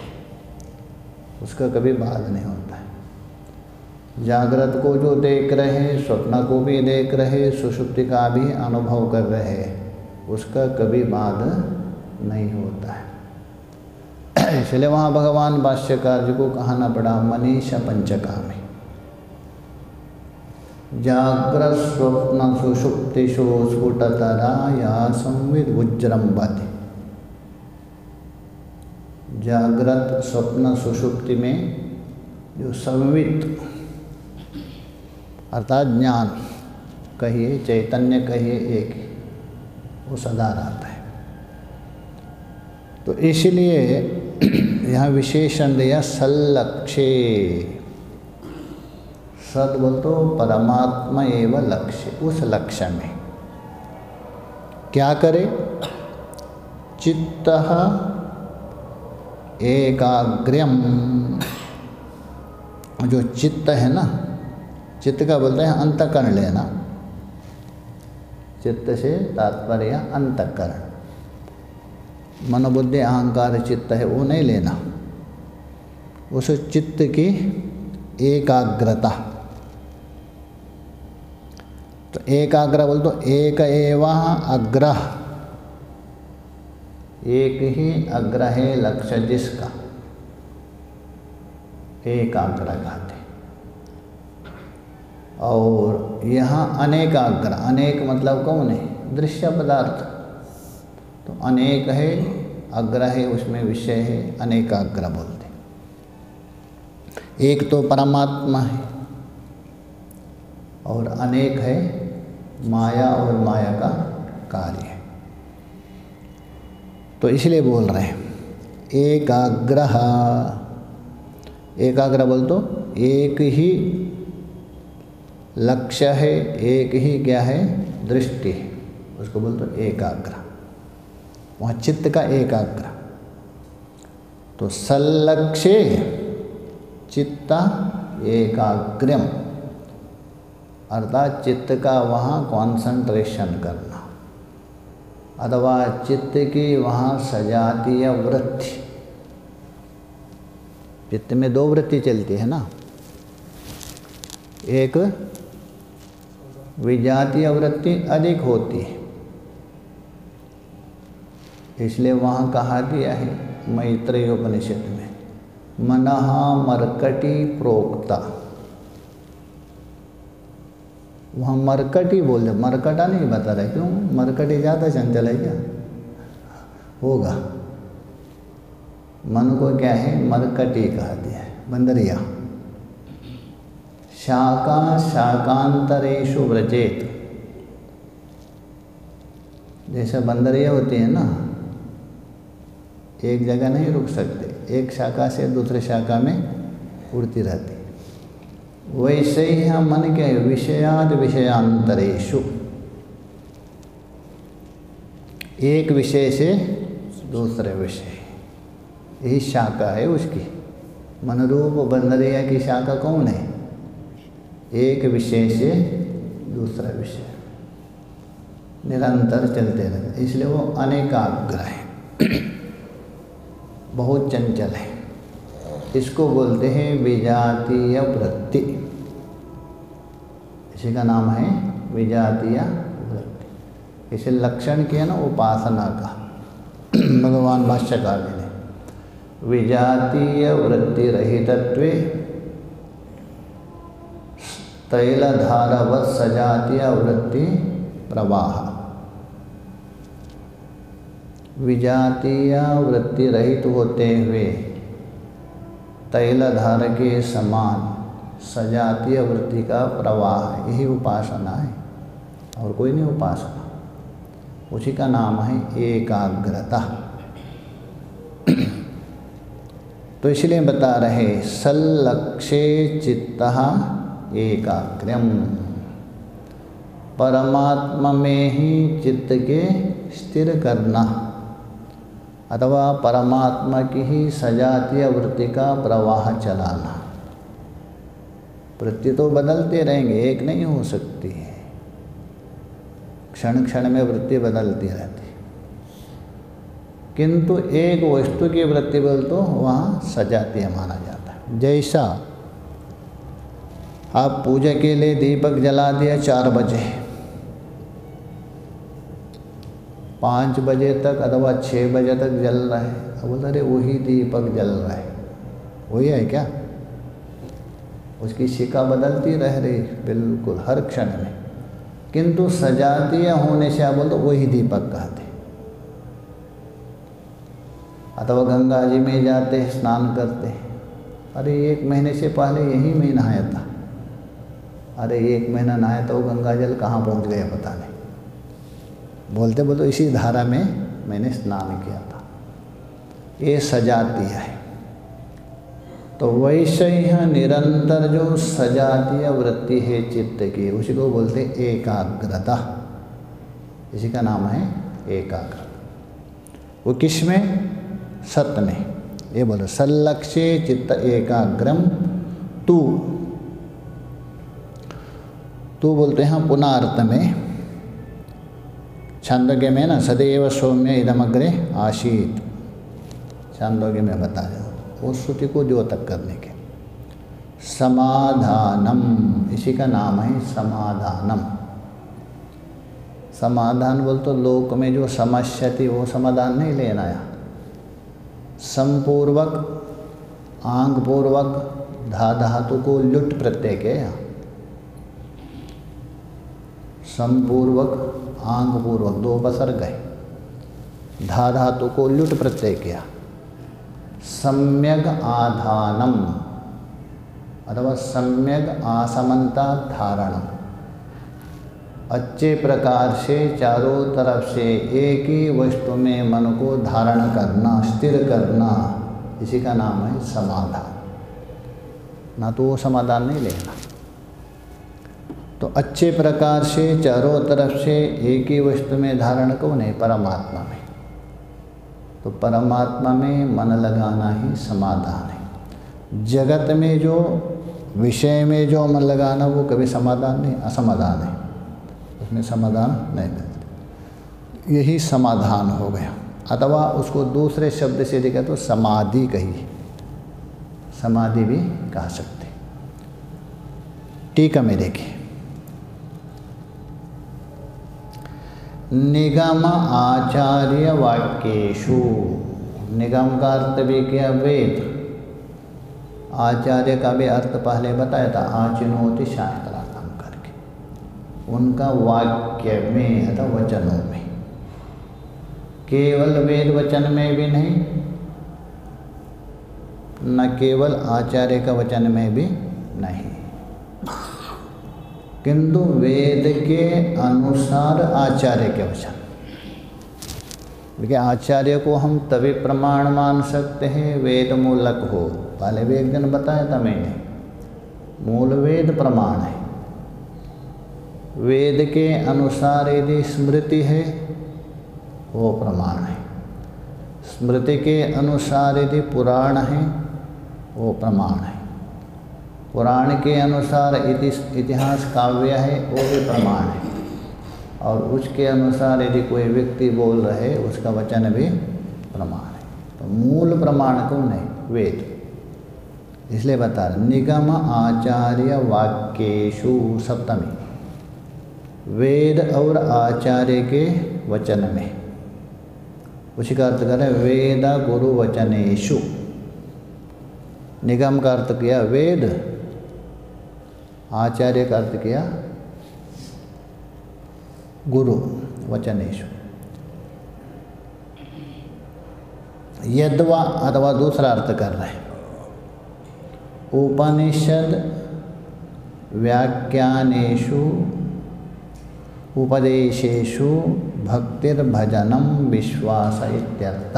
Speaker 1: उसका कभी बाद नहीं होता है। जागृत को जो देख रहे हैं, स्वप्न को भी देख रहे, सुषुप्ति का भी अनुभव कर रहे हैं, उसका कभी बाद नहीं होता है। इसलिए वहाँ भगवान भाष्यकार जी को कहना पड़ा मनीषा पंचका में, जाग्रत स्वप्न सुषुप्तिषु स्फुटतराया संविद उज्जृंभते। जागृत स्वप्न सुषुप्ति में जो संवित अर्थात ज्ञान कहिए, चैतन्य कहिए, एक वो सदा रहता है। तो इसलिए यहाँ विशेषण दिया सल्लक्ष्ये। सद बोल तो परमात्मा एवं लक्ष्य, उस लक्ष्य में क्या करे? चित्तः एकाग्र्यम। जो चित्त है ना, चित्त का बोलते हैं अंतःकरण लेना। चित्त से तात्पर्य अंतःकरण, मनोबुद्धि अहंकार चित्त है वो नहीं लेना। उस चित्त की एकाग्रता। तो एकाग्र बोल तो एक एवं अग्रह, एक ही अग्र है लक्ष्य जिसका, एकाग्र कहते। और यहाँ अनेकाग्र, अनेक मतलब कौन है? दृश्य पदार्थ। तो अनेक है, अग्र है, उसमें विषय है, अनेकाग्र बोलते। एक तो परमात्मा है और अनेक है माया और माया का कार्य है। तो इसलिए बोल रहे हैं एकाग्रह। एकाग्र बोल तो एक ही लक्ष्य है, एक ही क्या है दृष्टि है, उसको बोल तो एकाग्र। वहाँ चित्त का एकाग्र। तो सल्लक्ष्ये चित्त एकाग्र्यम, अर्थात चित्त का वहाँ कॉन्सेंट्रेशन करना, अथवा चित्त की वहाँ सजातीय वृत्ति। चित्त में दो वृत्ति चलती है ना, एक विजातीय वृत्ति अधिक होती है, इसलिए वहाँ कहा दिया है मैत्रेय उपनिषद में मनः मर्कटी प्रोक्ता। वहाँ मरकटी बोल रहे, मरकटा नहीं बता रहे। क्यों? मरकटी ज़्यादा चंचल है क्या? होगा। मन को क्या है मरकटी कहा दिया है, बंदरिया। शाका शाकांतरेषु व्रजेत, जैसे बंदरिया होती है ना, एक जगह नहीं रुक सकते, एक शाखा से दूसरे शाखा में उड़ती रहती। वैसे ही हम मन क्या है विषयाद विषयांतरेषु, एक विषय से दूसरे विषय, यही शाखा है उसकी। मनरूप बंदरिया की शाखा कौन है? एक विषय से दूसरा विषय निरंतर चलते रहते, इसलिए वो अनेकाग्र है, बहुत चंचल है। इसको बोलते हैं विजातीय वृत्ति, इसी का नाम है विजातीय वृत्ति। इसे लक्षण किया ना उपासना का भगवान भाष्यकार ने, विजातीय वृत्ति रहितत्वे तैलधारवत् सजातीय वृत्ति प्रवाह। विजातीय वृत्ति रहित होते हुए तैलधार के समान सजातीय वृत्ति का प्रवाह, यही उपासना है और कोई नहीं उपासना। उसी का नाम है एकाग्रता। तो इसलिए बता रहे सल्लक्ष्ये चित्तः एकाग्र्यम, परमात्मा में ही चित्त के स्थिर करना, अथवा परमात्मा की ही सजातीय वृत्ति का प्रवाह चलाना। वृत्ति तो बदलते रहेंगे, एक नहीं हो सकती है, क्षण क्षण में वृत्ति बदलती रहती, किंतु एक वस्तु की वृत्ति बोल तो वहाँ सजातीय माना जाता है। जैसा आप पूजा के लिए दीपक जला दिया 4 बजे, 5 बजे तक अथवा 6 बजे तक जल रहा है, अब बोल अरे वही दीपक जल रहा है, वही है क्या? उसकी शिखा बदलती रह रही बिल्कुल हर क्षण में, किंतु सजातीय होने से आप बोल तो वही दीपक कहते। अथवा गंगा जी में जाते स्नान करते, अरे 1 महीने से पहले यही में नहाया था, अरे 1 महीना नहाया तो वो गंगा जल कहाँ पहुँच गया पता नहीं, बोलते बोलते इसी धारा में मैंने स्नान किया था। ये सजातीय है। तो वैसे ही निरंतर जो सजातीय वृत्ति है चित्त की, उसी को बोलते एकाग्रता, इसी का नाम है एकाग्र। वो किस में? सत में। ये बोलो सल्लक्ष्ये चित्त एकाग्रम तू, तू बोलते हैं पुनार्थ में, छांदोग्य में ना सदैव सौम्य इदमग्रे आशीत, छांदोग्य में बता दो उस श्रुति को द्योतक करने के। समाधानम, इसी का नाम है समाधानम। समाधान बोल तो लोक में जो समस्या थी वो समाधान नहीं लेना है, समपूर्वक आंगपूर्वक धा धातु को लुट प्रत्यय के, समपूर्वक आंगपूर्वक 2 उपसर्ग है, धा धातु को लुट प्रत्यय किया। सम्यक आधानम, अथवा सम्यक आसमनता धारणम, अच्छे प्रकार से चारों तरफ से एक ही वस्तु में मन को धारण करना, स्थिर करना, इसी का नाम है समाधान। ना तो वो समाधान नहीं लेना। तो अच्छे प्रकार से चारों तरफ से एक ही वस्तु में धारण कौन है? परमात्मा में। तो परमात्मा में मन लगाना ही समाधान है। जगत में जो विषय में जो मन लगाना वो कभी समाधान नहीं, असमाधान है, उसमें समाधान नहीं मिलता। यही समाधान हो गया। अथवा उसको दूसरे शब्द से देखा तो समाधि कही, समाधि भी कह सकते। टीका में देखिए, निगम आचार्य वाक्येषु, निगम का अर्थ भी किया वेद, आचार्य का भी अर्थ पहले बताया था, आचिनोति शास्त्रार्थम करके। उनका वाक्य में अथवा वचनों में, केवल वेद वचन में भी नहीं, न केवल आचार्य का वचन में भी नहीं, किंतु वेद के अनुसार आचार्य के वचन। देखिए, आचार्य को हम तभी प्रमाण मान सकते हैं वेद मूलक हो। पहले भी एक दिन बताया था मैंने, मूल वेद प्रमाण है। वेद के अनुसार यदि स्मृति है वो प्रमाण है, स्मृति के अनुसार यदि पुराण है वो प्रमाण है, पुराण के अनुसार इतिहास काव्य है वो भी प्रमाण है, और उसके अनुसार यदि कोई व्यक्ति बोल रहे उसका वचन भी प्रमाण है। तो मूल प्रमाण कौन है? वेद। इसलिए बता रहे निगम आचार्य वाक्येषु, सप्तमी, वेद और आचार्य के वचन में। उसी का अर्थ करें वेद गुरु वचनेषु। निगम का अर्थ किया वेद, आचार्य का अर्थ किया गुरु वचनेषु। यद्वा अथवा दूसरा अर्थ कर रहे हैं, उपनिषद व्याख्यानेषु उपदेशेषु भक्तिर्भजनम विश्वास इत्यर्थ।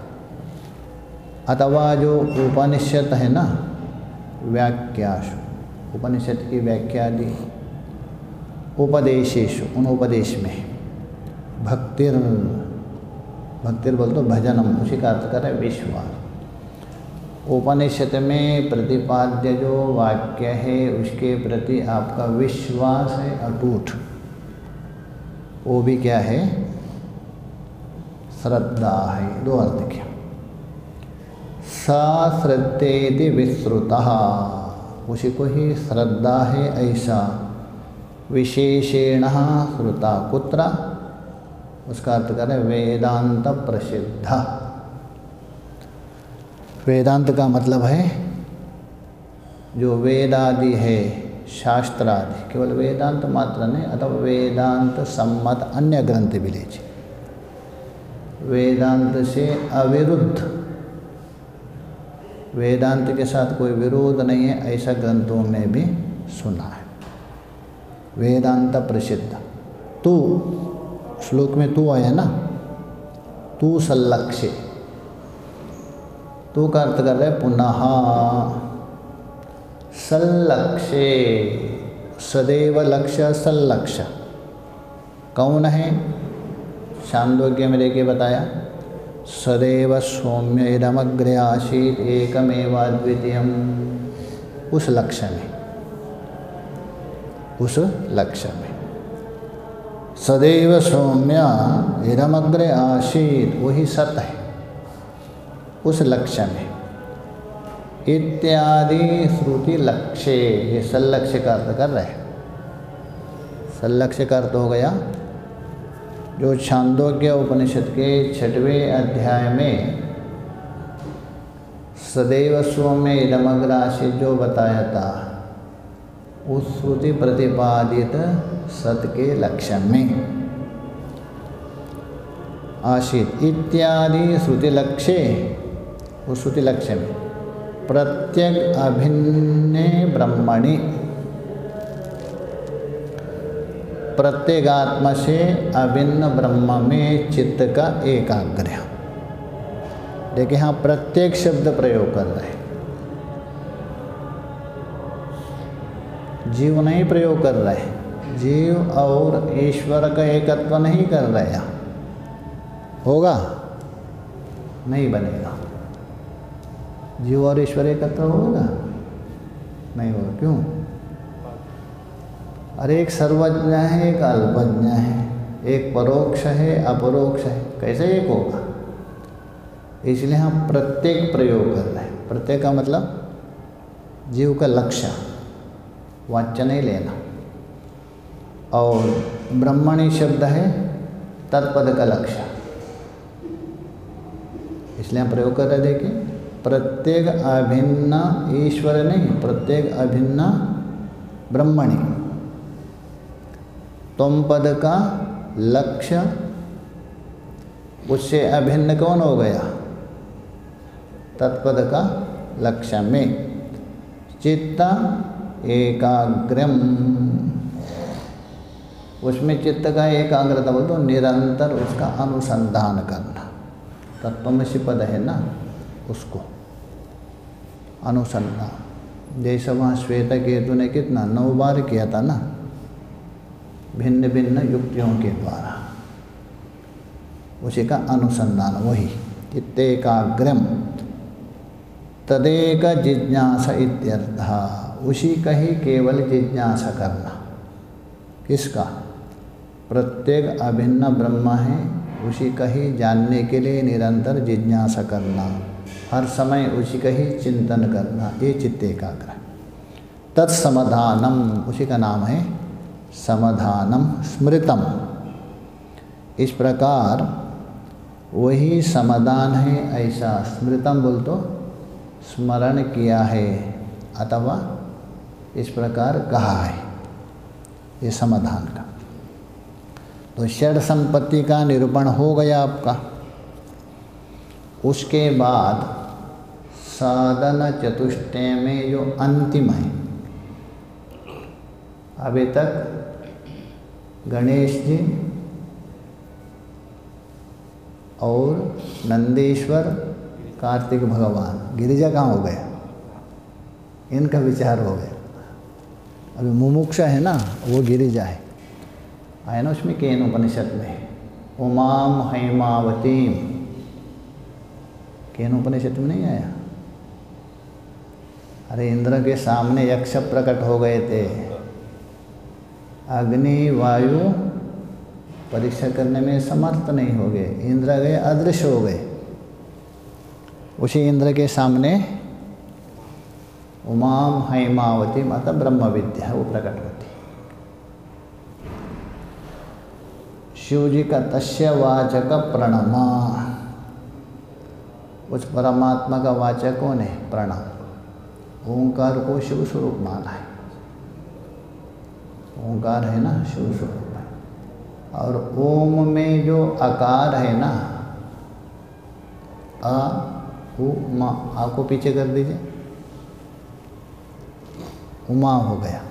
Speaker 1: अथवा जो उपनिषद है ना, व्याख्यासु, उपनिषद की व्याख्या दी, उपदेशेषु, उन उपदेश में, भक्तिर, भक्तिर बोल तो भजनम, उसी का अर्थ करें विश्वास। उपनिषद में प्रतिपाद्य जो वाक्य है उसके प्रति आपका विश्वास है अटूट, वो भी क्या है? श्रद्धा है। दो अर्थ क्या? सा श्रद्धेति विश्रुतः, उसी को ही श्रद्धा है ऐसा, विशेषेण श्रुता कुत्र, उसका अर्थ करें वेदांत प्रसिद्ध। वेदांत का मतलब है जो वेदादि है, शास्त्रादि, केवल वेदांत मात्र नहीं, अथवा वेदांत सम्मत अन्य ग्रंथ भी लीजिए, वेदांत से अविरुद्ध, वेदांत के साथ कोई विरोध नहीं है ऐसा ग्रंथों में भी सुना है। वेदांत प्रसिद्ध। तू, श्लोक में तू आया ना, तू सल्लक्ष्य, तू का अर्थ कर रहे पुनः, सल्लक्ष्य, सदैव लक्ष्य सल्लक्ष्य कौन है? छांदोग्य में लेके बताया, सदैव सौम्य इदमग्रे आसीत् एकमेवाद्वितीयम्, उस लक्ष्य में, उस लक्ष्य में, सदैव सौम्य इदमग्रे आसीत्, वही सत है उस लक्ष्य में, इत्यादि श्रुति लक्ष्य, ये सल्लक्ष्य का अर्थ कर रहे हैं। सल्लक्ष्य का अर्थ हो गया जो छांदोग्य उपनिषद के 6वें अध्याय में सदैव सौम्य इदमग्रे आसीत् जो बताया था, उस श्रुति प्रतिपादित सत के लक्ष्य में आसीत् इत्यादि श्रुति लक्ष्य, उस श्रुति लक्ष्य में प्रत्येक अभिन्ने ब्रह्मणि, प्रत्येगात्मा से अभिन्न ब्रह्म में चित्त का एकाग्र्य। देखिए यहाँ प्रत्येक शब्द प्रयोग कर रहे हैं, जीव नहीं प्रयोग कर रहे हैं। जीव और ईश्वर का एकत्व नहीं कर रहे हैं। होगा? नहीं बनेगा। जीव और ईश्वर एकत्व होगा? नहीं होगा। क्यों? अरे एक सर्वज्ञ है, एक अल्पज्ञ है, एक परोक्ष है, अपरोक्ष है, कैसे एक होगा? इसलिए हम प्रत्येक प्रयोग कर रहे हैं। प्रत्येक का मतलब जीव का लक्ष्य, वाच्य नहीं लेना। और ब्रह्मणि शब्द है तत्पद का लक्ष्य, इसलिए हम प्रयोग कर रहे। देखिए प्रत्येक अभिन्न ईश्वर नहीं, प्रत्येक अभिन्न ब्रह्मणि। तुम पद का लक्ष्य उससे अभिन्न कौन हो गया? तत्पद का लक्ष्य में चित्त एकाग्रम, उसमें चित्त का एकाग्रता बोल तो निरंतर उसका अनुसंधान करना। तत्त्वमसि पद है ना, उसको अनुसंधान। जैसे वहाँ श्वेत केतु ने कितना 9 बार किया था ना, भिन्न भिन्न युक्तियों के द्वारा, उसी का अनुसंधान। वही चित्तेकाग्रम तदेक जिज्ञासा इत्यर्थः, उसी का ही केवल जिज्ञासा करना। किसका? प्रत्येक अभिन्न ब्रह्म है, उसी का ही जानने के लिए निरंतर जिज्ञासा करना, हर समय उसी का ही चिंतन करना, ये चित्त एकाग्र। तत्समाधानम, उसी का नाम है समाधानम स्मृतम। इस प्रकार वही समाधान है, ऐसा स्मृतम बोल तो स्मरण किया है अथवा इस प्रकार कहा है, ये समाधान का। तो षड संपत्ति का निरूपण हो गया आपका। उसके बाद साधन चतुष्टय में जो अंतिम है, अभी तक गणेश जी और नंदीश्वर, कार्तिक भगवान, गिरिजा कहाँ हो गया? इनका विचार हो गया। अभी मुमुक्षा है ना, वो गिरिजा है, आया ना उसमें केन उपनिषद में, उमाम हैमावतीम, केन उपनिषद में नहीं आया? अरे इंद्र के सामने यक्ष प्रकट हो गए थे, अग्नि वायु परीक्षा करने में समर्थ नहीं हो गए, इंद्र गए अदृश्य हो गए। उसी इंद्र के सामने उमाम हैमावती मतलब ब्रह्म विद्या वो प्रकट होती। शिव जी का तस्य वाचक प्रणमा, उस परमात्मा का वाचक कौन है? प्रणाम। ओंकार को शिव स्वरूप माना है, ओंकार है ना शिव स्वरूप है। और ओम में जो आकार है ना, आ उ मा, आ को पीछे कर दीजिए, उमा हो गया।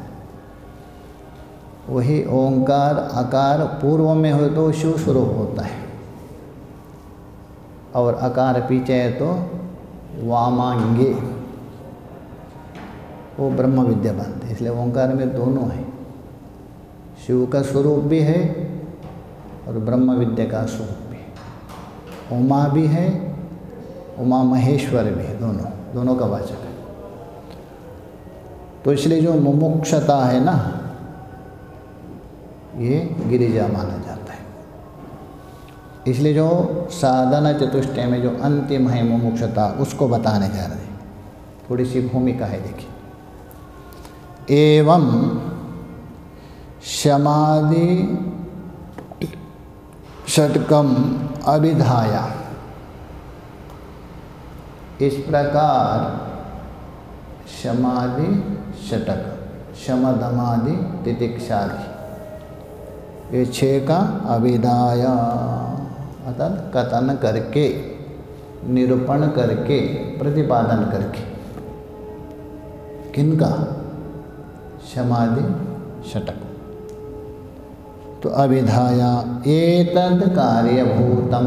Speaker 1: वही ओंकार आकार पूर्व में हो तो शिव स्वरूप होता है, और आकार पीछे है तो वामांगे, वो ब्रह्म विद्या बनते हैं। इसलिए ओंकार में दोनों है, शिव का स्वरूप भी है और ब्रह्म विद्या का स्वरूप भी है। उमा भी है, उमा महेश्वर भी है, दोनों का वाचक है। तो इसलिए जो मुमुक्षता है ना, ये गिरिजा माना जाता है। इसलिए जो साधना चतुष्टय में जो अंतिम है मुमुक्षता, उसको बताने जा रहे हैं। थोड़ी सी भूमिका है, देखिए। एवं समाधि षट्कम अभिधाया, इस प्रकार समाधि षटक, शमदमादि तितिक्षादि, ये 6 का अभिधाया अर्थात कथन करके, निरूपण करके, प्रतिपादन करके, किनका? समाधि षटक। तो अभिधाया एतद् कार्यभूतम,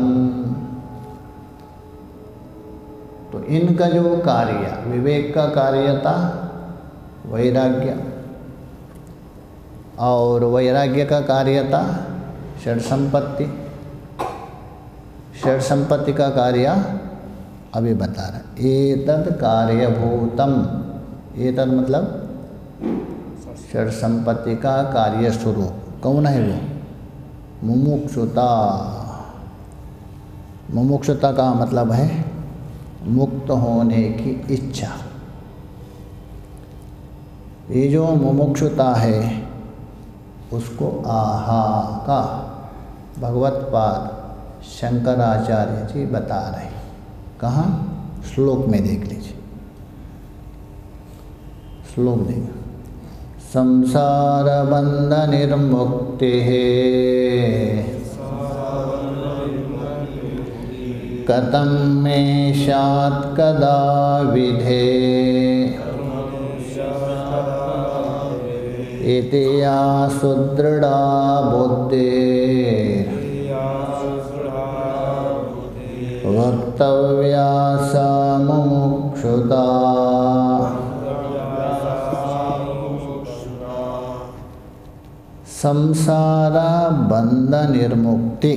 Speaker 1: तो इनका जो कार्य, विवेक का कार्य था वैराग्य, और वैराग्य का कार्य था षड संपत्ति, षड संपत्ति का कार्य अभी बता रहा। एतद् कार्यभूतम, एतद् मतलब षड संपत्ति का कार्य स्वरूप कौन है वो? मुमुक्षुता। मुमुक्षुता का मतलब है मुक्त होने की इच्छा। ये जो मुमुक्षुता है उसको आहा का भगवत पाद शंकराचार्य जी बता रहे। कहाँ? श्लोक में देख लीजिए, श्लोक देखिए। संसार बंध निर्मुक्ति कथं मे स्यात् कदा विधे इति या सुदृढ़ा बुद्धिर् वक्तव्या सा मुमुक्षुता। संसार बंध निर्मुक्ति,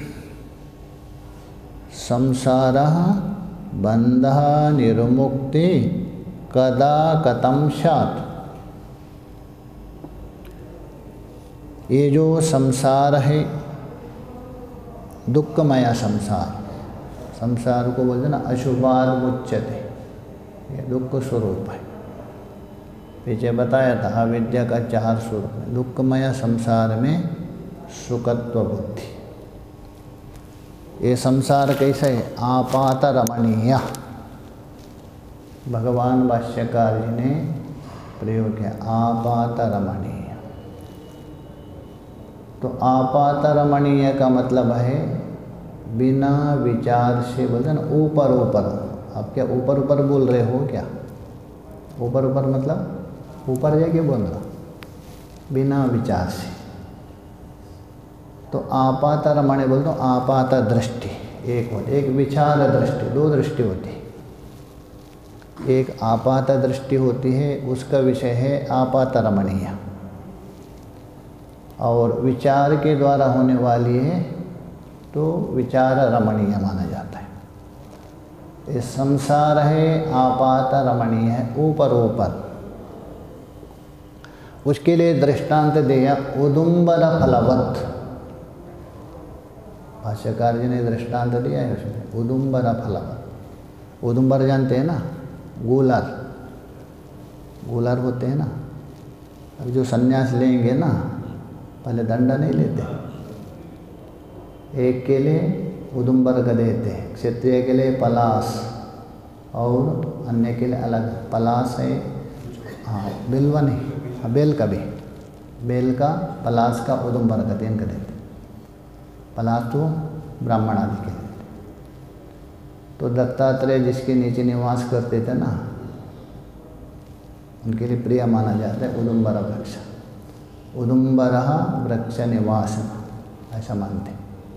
Speaker 1: संसार बंध निर्मुक्ति कदा कथं स्यात्। ये जो संसार है दुःखमय संसार, संसार को बोलते ना अशुभार मुच्यते, ये दुख स्वरूप है। पीछे बताया था अविद्या का 4 स्वरूप है। दुःखमय संसार में सुखत्व बुद्धि। ये संसार कैसा है? आपात रमणीय। भगवान भाष्यकार जी ने प्रयोग किया आपात रमणीय। तो आपात रमणीय का मतलब है बिना विचार से, बोलते ना ऊपर ऊपर। आप क्या ऊपर ऊपर बोल रहे हो क्या? ऊपर ऊपर मतलब ऊपर जाके बोल रहा, बिना विचार से। तो आपात रमणीय बोलते हो आपात दृष्टि एक होती, एक विचार दृष्टि, 2 दृष्टि होती है। एक आपात दृष्टि होती है, उसका विषय है आपात रमणीय, और विचार के द्वारा होने वाली है तो विचार रमणीय माना जाता है। ये संसार है आपात रमणीय है, ऊपर ऊपर। उसके लिए दृष्टांत दिया उदुम्बर फलवत। भाष्यकार जी ने दृष्टांत दिया है उसमें उदुम्बर फलवत। उदुम्बर जानते हैं ना? गूलर, गूलर होते हैं ना। अब जो सन्यास लेंगे ना, पहले दंडा नहीं लेते, एक के लिए उदुम्बर का देते हैं, क्षत्रिय के लिए पलास और अन्य के लिए अलग। पलास है हाँ, बिल्वा नहीं, हाँ बेल का भी, बेल का पलास का उदुम्बर का 3 का देते। पलास तो ब्राह्मण आदि के लिए। तो दत्तात्रेय जिसके नीचे निवास करते थे ना, उनके लिए प्रिय माना जाता है उदुम्बर वृक्ष। उदुम्बर वृक्ष निवासन ऐसा मानते।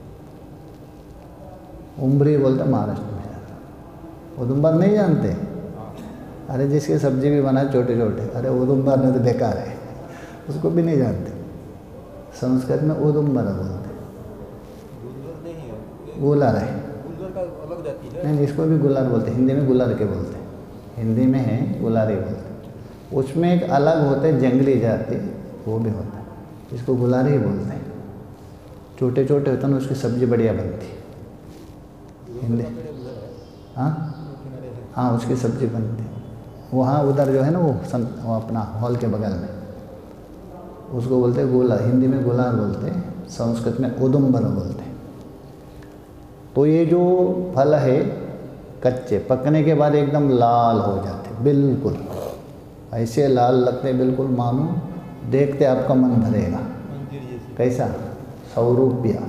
Speaker 1: उम्बरी बोलते महाराष्ट्र में। उदुम्बर नहीं जानते? अरे जिसकी सब्जी भी बनाए छोटे छोटे, अरे उदुम्बर नहीं तो बेकार है, उसको भी नहीं जानते। संस्कृत में उदुम्बर बोलते। गुलर है, नहीं इसको भी गुलर बोलते, हिंदी में गुलर के बोलते, हिंदी में है गुलारी बोलते। उसमें एक अलग होते जंगली जाति, वो भी होता है, इसको गुलारी ही बोलते हैं। छोटे छोटे होते हैं, उसकी सब्जी बढ़िया बनती हिंदी। हाँ हाँ, उसकी सब्जी बनती है। वहाँ उधर जो है ना वो अपना हॉल के बगल में, उसको बोलते हैं गुलार, हिंदी में गुलार बोलते हैं, संस्कृत में उदुम्बर बोलते हैं। तो ये जो फल है कच्चे, पकने के बाद एकदम लाल हो जाते, बिल्कुल ऐसे लाल लगते बिल्कुल, मानो देखते आपका मन भरेगा। कैसा? सौरूप्य।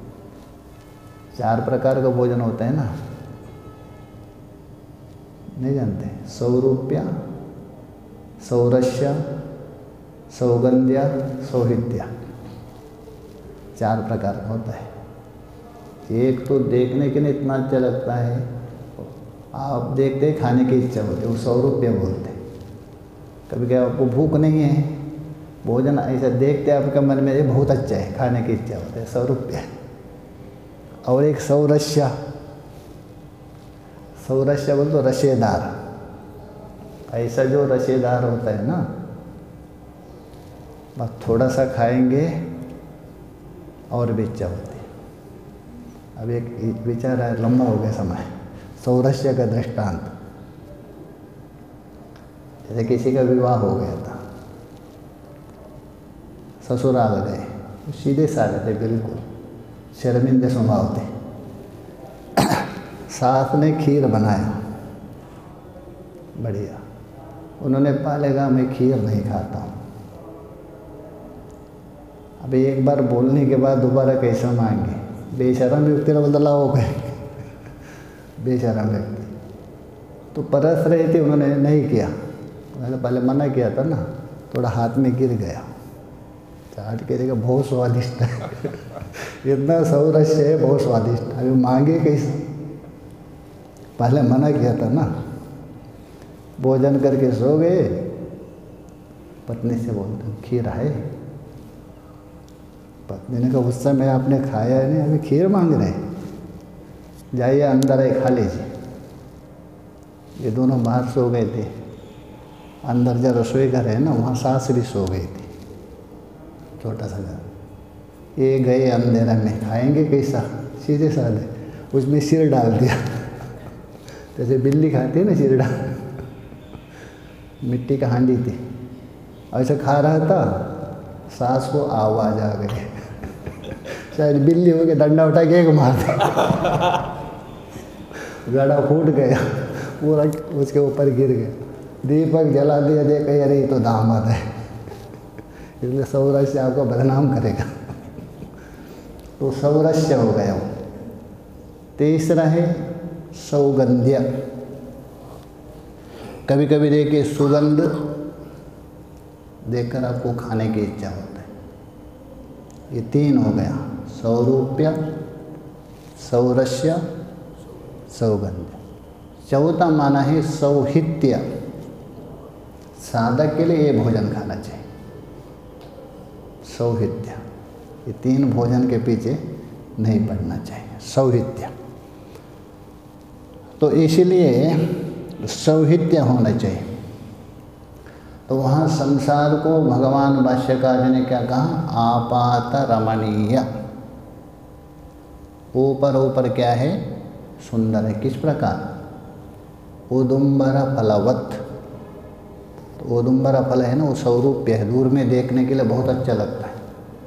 Speaker 1: 4 प्रकार का भोजन होता है ना, नहीं जानते? सौरूप्य, सौरस्य, सौगंध्या, सौहित्या, 4 प्रकार का होता है। एक तो देखने के लिए इतना अच्छा लगता है, आप देखते खाने की इच्छा होती है, वो सौरूप्य बोलते हैं। कभी क्या आपको भूख नहीं है, भोजन ऐसा देखते आपके मन में ये बहुत अच्छा है, खाने की इच्छा होती है, सौरूप्य। और एक सौरस्य, सौरस्य बोल तो रसेदार, ऐसा जो रसेदार होता है ना, बस थोड़ा सा खाएंगे और भी इच्छा होती है। अब एक विचार है, लंबा हो गया समय। सौरस्य का दृष्टांत, जैसे किसी का विवाह हो गया था, ससुराल गए, सीधे साधे थे, बिल्कुल शर्मिंदे स्वभाव थे। सास ने खीर बनाया, बढ़िया। उन्होंने पालेगा मैं खीर नहीं खाता हूँ। अब एक बार बोलने के बाद दोबारा कैसे मांगे? बेशरम व्यक्ति ने बदला हो गए, बेशरम व्यक्ति तो परस रहे थे, उन्होंने नहीं किया। उन्होंने पहले मना किया था ना, थोड़ा हाथ में गिर गया, चाट के देखा बहुत स्वादिष्ट है। इतना सौरस्य है, बहुत स्वादिष्ट। अभी मांगे कैसे? पहले मना किया था ना। भोजन करके सो गए, पत्नी से बोलते खीर है। पत्नी ने कहा उस समय आपने खाया है नहीं, अभी खीर मांग रहे, जाइए अंदर है खा लीजिए। ये दोनों बाहर सो गए थे, अंदर जो रसोई घर है ना, वहाँ सास भी सो गई थी, छोटा सा घर। ये गए अंधेरा में, खाएंगे कैसा? सीधे साधे उसमें सिर डाल दिया, जैसे बिल्ली खाती है ना सिर डाल। मिट्टी का हांडी थी, ऐसा खा रहा था, सास को आवाज़ आ गई, शायद बिल्ली हो के डंडा उठा के एक मार दिया, गड़ा फूट गया, पूरा उसके ऊपर गिर गया। दीपक जला दिया, देखा अरे ये तो दामाद है, इसलिए सौरस्य आपको बदनाम करेगा। तो सौरस्य हो गया वो। तीसरा है सौगंध्य। कभी कभी देखिए सुगंध देखकर आपको खाने की इच्छा होता है। ये 3 हो गया, सौरूप्य, सौरस्य, सौगंध्य। चौथा माना है सौहित्य। साधक के लिए ये भोजन खाना चाहिए, सौहित्य। ये 3 भोजन के पीछे नहीं पड़ना चाहिए, सौहित्य। तो इसीलिए सौहित्य होना चाहिए। तो वहाँ संसार को भगवान भाष्यकार ने क्या कहा? आपात रमणीय। ऊपर ऊपर क्या है? सुंदर है। किस प्रकार? उदुम्बर फलवत। तो उदुम्बर फल है ना, वो सौरूप्य है, दूर में देखने के लिए बहुत अच्छा लगता है।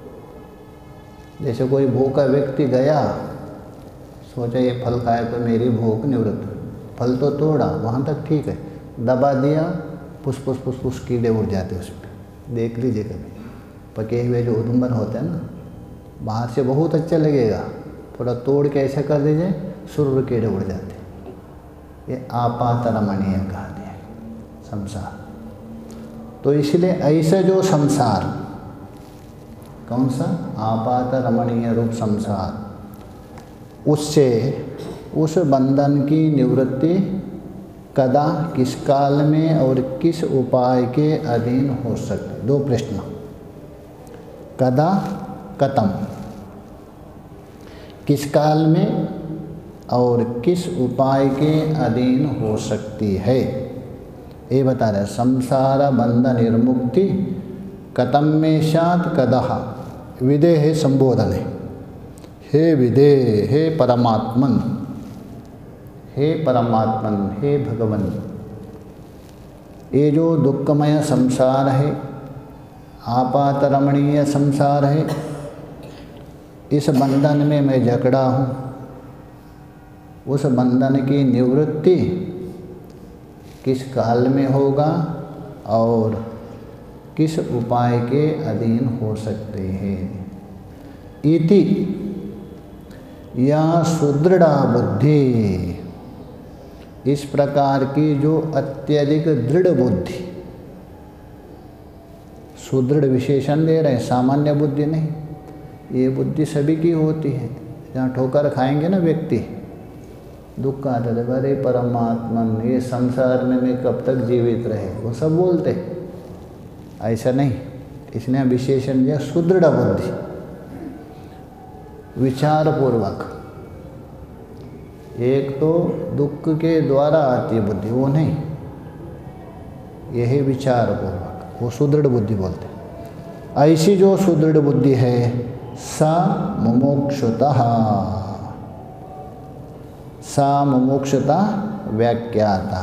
Speaker 1: जैसे कोई भूखा व्यक्ति गया, सोचा ये फल खाए तो मेरी भूख निवृत्त। फल तो तोड़ा, वहाँ तक ठीक है, दबा दिया, पुस पुस पुस पुस कीड़े उड़ जाते उस पर। देख लीजिए कभी पके हुए जो उदुम्बर होते हैं ना, बाहर से बहुत अच्छा लगेगा, थोड़ा तोड़ के ऐसा कर दीजिए, सुर्र कीड़े उड़ जाते। ये आपात रमणीय कहा दिया संसार। तो इसलिए ऐसे जो संसार, कौन सा? आपात रमणीय रूप संसार, उससे उस बंधन की निवृत्ति कदा, किस काल में और किस उपाय के अधीन हो सकती? 2 प्रश्न। कदा, कतम, किस काल में और किस उपाय के अधीन हो सकती है, ये बता रहे। संसार बंध निर्मुक्ति कतम में शात कदह। विदे है संबोधन है, हे विदे, हे परमात्मन, हे परमात्मन, हे भगवन। ये जो दुखमय संसार है, आपात रमणीय संसार है, इस बंधन में मैं जकड़ा हूँ। उस बंधन की निवृत्ति किस काल में होगा और किस उपाय के अधीन हो सकते हैं? इति या सुदृढ़ बुद्धि, इस प्रकार की जो अत्यधिक दृढ़ बुद्धि, सुदृढ़ विशेषण दे रहे हैं, सामान्य बुद्धि नहीं। ये बुद्धि सभी की होती है। जहाँ ठोकर खाएंगे ना व्यक्ति, दुख आता है, अरे परमात्मन ये संसार में मैं कब तक जीवित रहे, वो सब बोलते। ऐसा नहीं, इसने विशेषण दिया सुदृढ़ बुद्धि, विचार पूर्वक। एक तो दुख के द्वारा आती है बुद्धि, वो नहीं, यही विचार पूर्वक, वो सुदृढ़ बुद्धि बोलते। ऐसी जो सुदृढ़ बुद्धि है, सा मुमुक्षुतः, सा मुमुक्षुता व्याख्याता।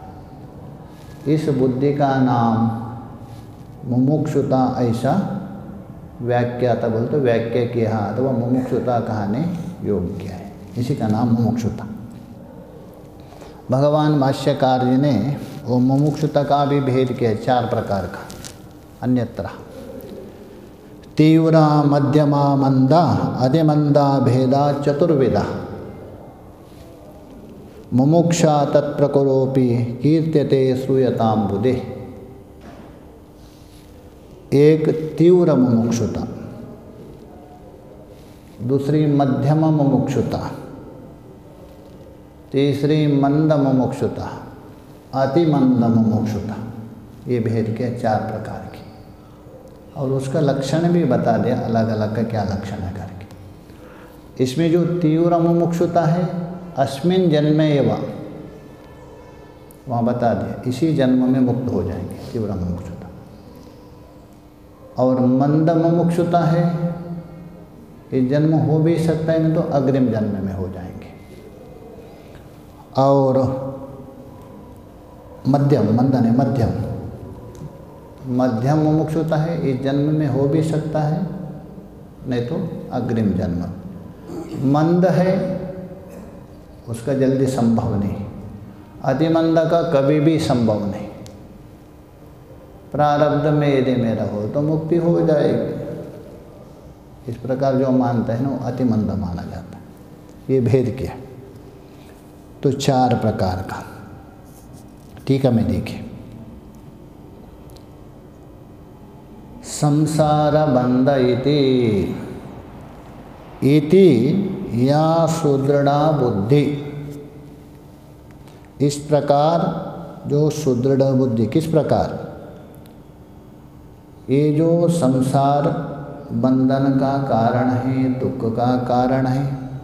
Speaker 1: इस बुद्धि का नाम मुमुक्षुता ऐसा व्याख्याता बोलते, व्याख्या किया अथवा मुमुक्षुता कहने योग्य है, इसी का नाम मुमुक्षुता। भगवान भाष्यकार जी ने वो मुमुक्षुता का भी भेद किया 4 प्रकार का अन्यत्र। तीव्रा, मध्यमा, मंदा, अतिमंदा भेदा चतुर्विधा। मुमुक्षा तत्प्रकरोपि कीर्त्यते श्रूयताम बुधे। एक तीव्र मुमुक्षुता, दूसरी मध्यम मुमुक्षुता, तीसरी मंद मुमुक्षुता, अति मंद मुमुक्षुता। ये भेद के 4 प्रकार की, और उसका लक्षण भी बता दिया अलग अलग का क्या लक्षण है करके। इसमें जो तीव्र मुमुक्षुता है, अस्मिन जन्मे एवं, वहाँ बता दिया इसी जन्म में मुक्त हो जाएंगे, तीव्र मुमुक्षुता। और मंद मुमुक्षुता है, ये जन्म हो भी सकता है, नहीं तो अग्रिम जन्म में हो जाएंगे। और मध्यम, मंद नहीं मध्यम, मध्यम मुमुक्षुता है, इस जन्म में हो भी सकता है, नहीं तो अग्रिम जन्म। मंद है, उसका जल्दी संभव नहीं। अतिमंद का कभी भी संभव नहीं। प्रारब्ध में यदि मेरा हो तो मुक्ति हो जाएगी। इस प्रकार जो मानता है ना, वो अतिमंद माना जाता है। ये भेद क्या? तो 4 प्रकार का। टीका में देखिए, संसार बंध इति या सुदृढ़ा बुद्धि। इस प्रकार जो सुदृढ़ बुद्धि, किस प्रकार? ये जो संसार बंधन का कारण है, दुख का कारण है,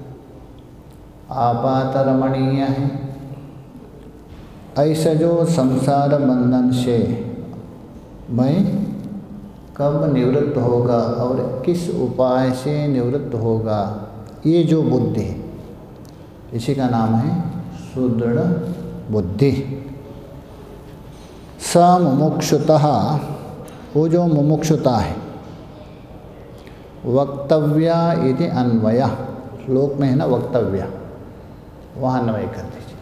Speaker 1: आपात रमणीय है, ऐसा जो संसार बंधन से मैं कब निवृत्त होगा और किस उपाय से निवृत्त होगा, ये जो बुद्धि है, इसी का नाम है सुदृढ़ बुद्धि। स मुमुक्षुतः, वो जो मुमुक्षुता है, वक्तव्या इति अन्वय, श्लोक में है ना वक्तव्या, वहाँ अन्वय कर दीजिए।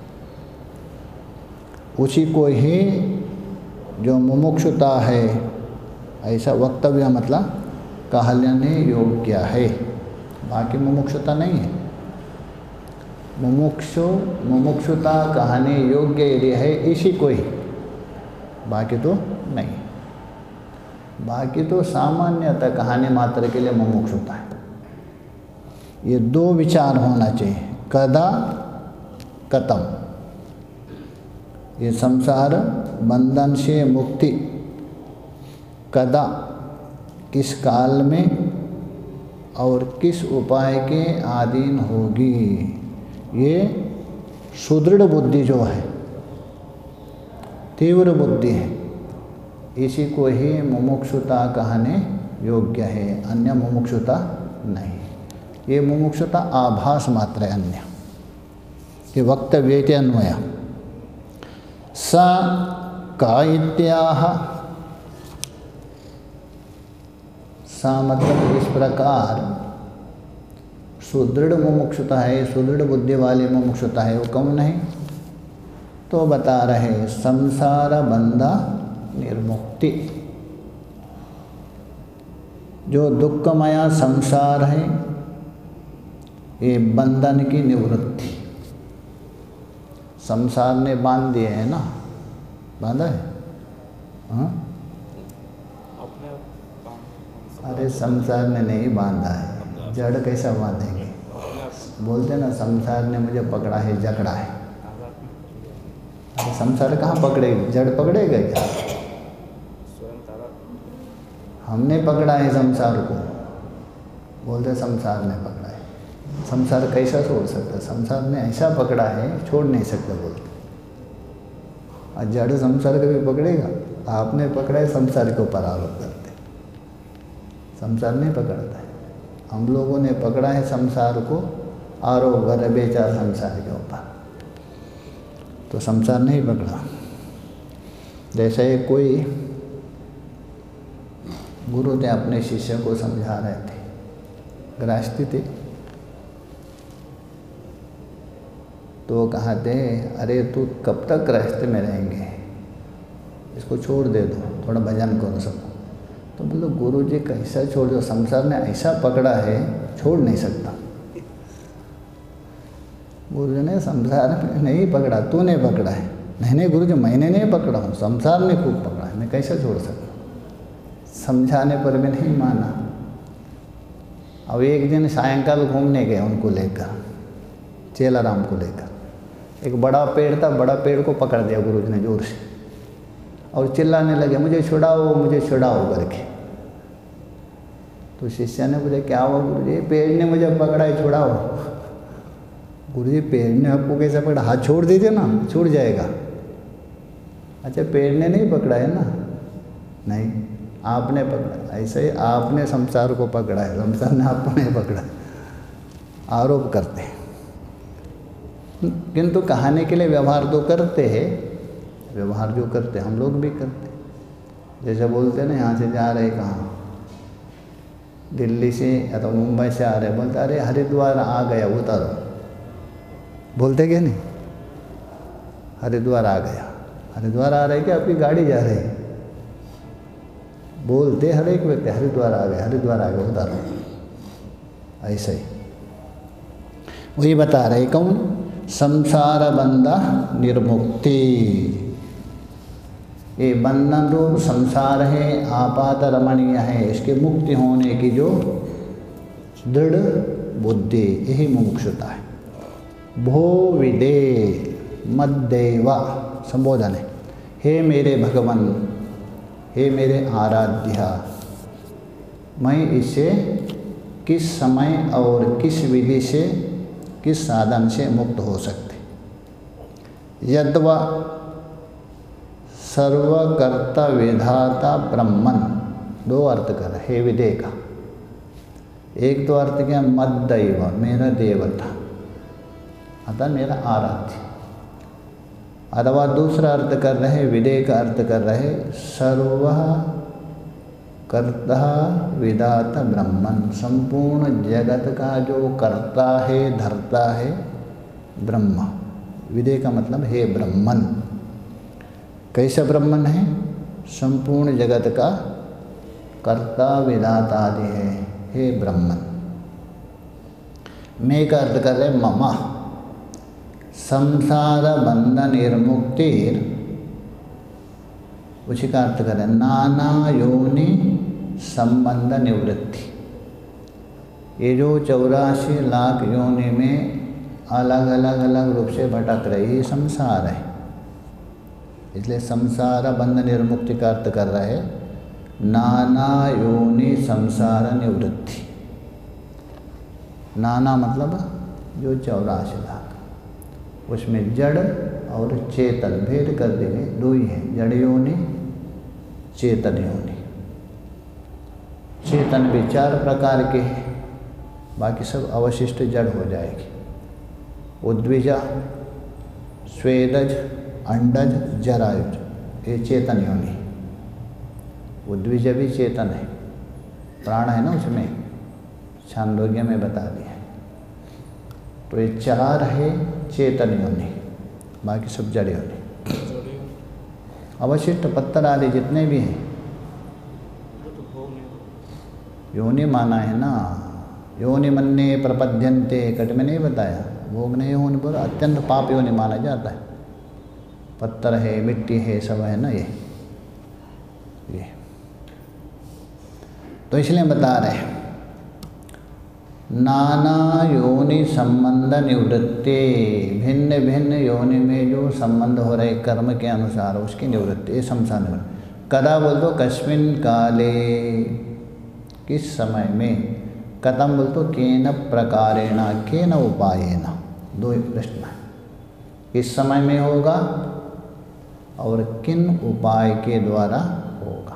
Speaker 1: उसी को ही जो मुमुक्षुता है, ऐसा वक्तव्य मतलब कहने योग्य है, बाकी मुमुक्षुता नहीं है। मुमुक्षुता कहने योग्य यदि है, इसी को ही, बाकी तो नहीं। बाकी तो सामान्यतः कहने मात्र के लिए मुमुक्षुता है। ये 2 विचार होना चाहिए, कदा कतम। ये संसार बंधन से मुक्ति कदा, किस काल में और किस उपाय के अधीन होगी, ये सुदृढ़ बुद्धि जो है, तीव्र बुद्धि है, इसी को ही मुमुक्षुता कहने योग्य है, अन्य मुमुक्षुता नहीं। ये मुमुक्षुता आभास मात्र है, अन्य ये वक्तव्य के अन्वय। स का इत्याह, सा मतलब इस प्रकार सुदृढ़ मुमुक्षुता है, सुदृढ़ बुद्धि वाली मुमुक्षुता है, वो कौन है? तो बता रहे संसार बंधा निर्मुक्ति। जो दुखमया संसार है, ये बंधन की निवृत्ति। संसार ने बांध दिए है ना, बांधा है, हाँ?
Speaker 2: अपने आप
Speaker 1: संसार ने नहीं बांधा है, जड़ कैसा बांधेंगे? बोलते ना संसार ने मुझे पकड़ा है, जकड़ा है। अरे संसार कहाँ पकड़ेगी? जड़ पकड़ेगा क्या? हमने पकड़ा है संसार को, बोलते संसार ने पकड़ा है। संसार कैसा छोड़ सकता? संसार ने ऐसा पकड़ा है, छोड़ नहीं सकता बोलते। और जड़ संसार कभी पकड़ेगा? आपने पकड़ा है, संसार के ऊपर आरोप करते। संसार नहीं पकड़ता है, हम लोगों ने पकड़ा है संसार को, आरोप कर बेचार संसार के ऊपर। तो संसार नहीं पकड़ा। जैसे कोई गुरु थे, अपने शिष्य को समझा रहे थे, गृहस्थी थे। तो वो कहते, अरे तू कब तक गृहस्थी में रहेंगे, इसको छोड़ दे दो, थोड़ा भजन करो सब। तो बोलो गुरु जी कैसा छोड़ दो, संसार ने ऐसा पकड़ा है, छोड़ नहीं सकता। गुरु जी ने संसार में नहीं पकड़ा, तूने पकड़ा है। नहीं गुरु जी मैंने नहीं पकड़ा हूँ, संसार ने खूब पकड़ा है, मैं कैसे छोड़ सकता? समझाने पर भी नहीं माना। अब एक दिन सायंकाल घूमने गए उनको लेकर, चेलाराम को लेकर। एक बड़ा पेड़ था, बड़ा पेड़ को पकड़ दिया गुरु जी ने जोर से और चिल्लाने लगे, मुझे छुड़ाओ, मुझे छुड़ाओ करके। तो शिष्य ने पूछा, क्या हुआ गुरु जी? पेड़ ने मुझे पकड़ा है, छुड़ाओ। गुरु जी पेड़ ने आपको कैसे पकड़ा? हाथ छोड़ दीजिए ना, छूट जाएगा। अच्छा पेड़ ने नहीं पकड़ा है ना? नहीं, आपने पकड़ा। ऐसे ही आपने संसार को पकड़ा है, संसार ने आपको नहीं पकड़ा। आरोप करते हैं, किंतु कहानी के लिए व्यवहार तो करते हैं। व्यवहार जो करते हम लोग भी करते। जैसे बोलते हैं ना, यहाँ से जा रहे कहाँ, दिल्ली से या तो मुंबई से आ रहे, बोलते अरे हरिद्वार आ गया, उतारो। बोलते क्या नहीं? हरिद्वार आ गया। हरिद्वार आ रहे क्या आपकी गाड़ी जा रही? बोलते हर एक व्यक्ति हरिद्वार आ गया, हरिद्वार आ गया, उतारो। ऐसे ही वही बता रहे कौन? संसार बंधा निर्मुक्ति। ये बंधन रूप संसार है, आपात रमणीय है, इसके मुक्ति होने की जो दृढ़ बुद्धि, यही मुमुक्षुता है। भो विदे मद्देवा संबोधन है, हे मेरे भगवान, हे मेरे आराध्या, मैं इसे किस समय और किस विधि से, किस साधन से मुक्त हो सकते? यद्वा सर्वकर्ता विधाता ब्रह्मन, दो अर्थ कर, हे विदे का। एक तो अर्थ क्या? मद्दैव, मेरा देवता, अतः मेरा आराध्य। अथवा दूसरा अर्थ कर रहे, विदे का अर्थ कर रहे, सर्व कर्ता विधाता ब्रह्मन, संपूर्ण जगत का जो कर्ता है, धर्ता है, ब्रह्म। विदे का मतलब हे ब्रह्मन। कैसा ब्रह्मन है? संपूर्ण जगत का कर्ता विधाता आदि है, हे ब्रह्मन। मैं का अर्थ कर रहे ममा, संसार बंधन निर्मुक्तिर, उसी का अर्थ करें नाना योनि संबंध निवृत्ति। ये जो 84 लाख योनि में अलग अलग रूप से भटक रही संसार है, इसलिए संसार बंध निर्मुक्ति का अर्थ कर रहे नाना योनि संसार निवृत्ति। नाना मतलब जो 84 लाख, उसमें जड़ और चेतन भेद कर देंगे, दो ही है, जड़ योनि, चेतन योनि। चेतन भी 4 प्रकार के हैं, बाकी सब अवशिष्ट जड़ हो जाएगी। उद्विजा, स्वेदज, अंडज, जरायुज, ये चेतन योनि। उद्विज भी चेतन है, प्राण है ना उसमें, छांदोग्य में बता दिया। तो ये 4 है चेतन योनि, बाकी सब जड़ योनि। अवशिष्ट पत्थर आदि जितने भी हैं योनि माना है ना। योनि मन्ने प्रपद्यन्ते, कट में नहीं बताया, भोग नहीं होने पर अत्यंत पाप योनि माना जाता है। पत्थर है, मिट्टी है, सब है ना ये। तो इसलिए बता रहे हैं नाना योनि संबंध निवृत्ति, भिन्न भिन्न योनि में जो संबंध हो रहे कर्म के अनुसार उसकी निवृत्ति, शमसा निवृत्ति। कदा बोल तो कस्मिन काले, किस समय में, कथम बोल तो केन प्रकारेण, केन उपायेन, दो प्रश्न है, किस समय में होगा और किन उपाय के द्वारा होगा।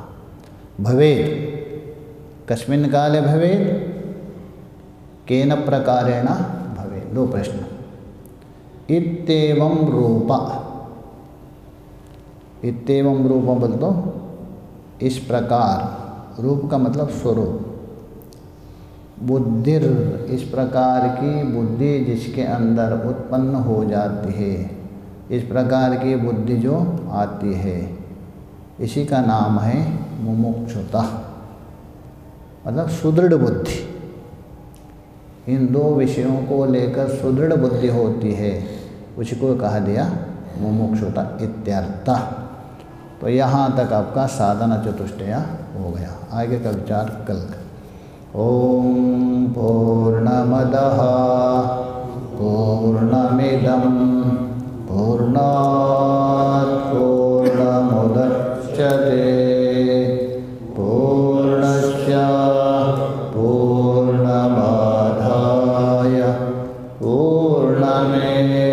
Speaker 1: भवेत्, कस्मिन काले भवेत्, केन प्रकारेण भवेत्, दो प्रश्न। इत्येवं रूप, इत्येवं रूप बोल तो इस प्रकार, रूप का मतलब स्वरूप, बुद्धिर, इस प्रकार की बुद्धि जिसके अंदर उत्पन्न हो जाती है, इस प्रकार की बुद्धि जो आती है, इसी का नाम है मुमुक्षुता, मतलब सुदृढ़ बुद्धि। इन दो विषयों को लेकर सुदृढ़ बुद्धि होती है, उसको कहा दिया मुमुक्षुता इत्यर्थ। तो यहाँ तक आपका साधना चतुष्टय हो गया। आगे का विचार कल। ओम पूर्णमदः पूर्णमिदं पूर्णात् पूर्णमुदच्यते पूर्णस्य पूर्णमादाय पूर्णमेवावशिष्यते।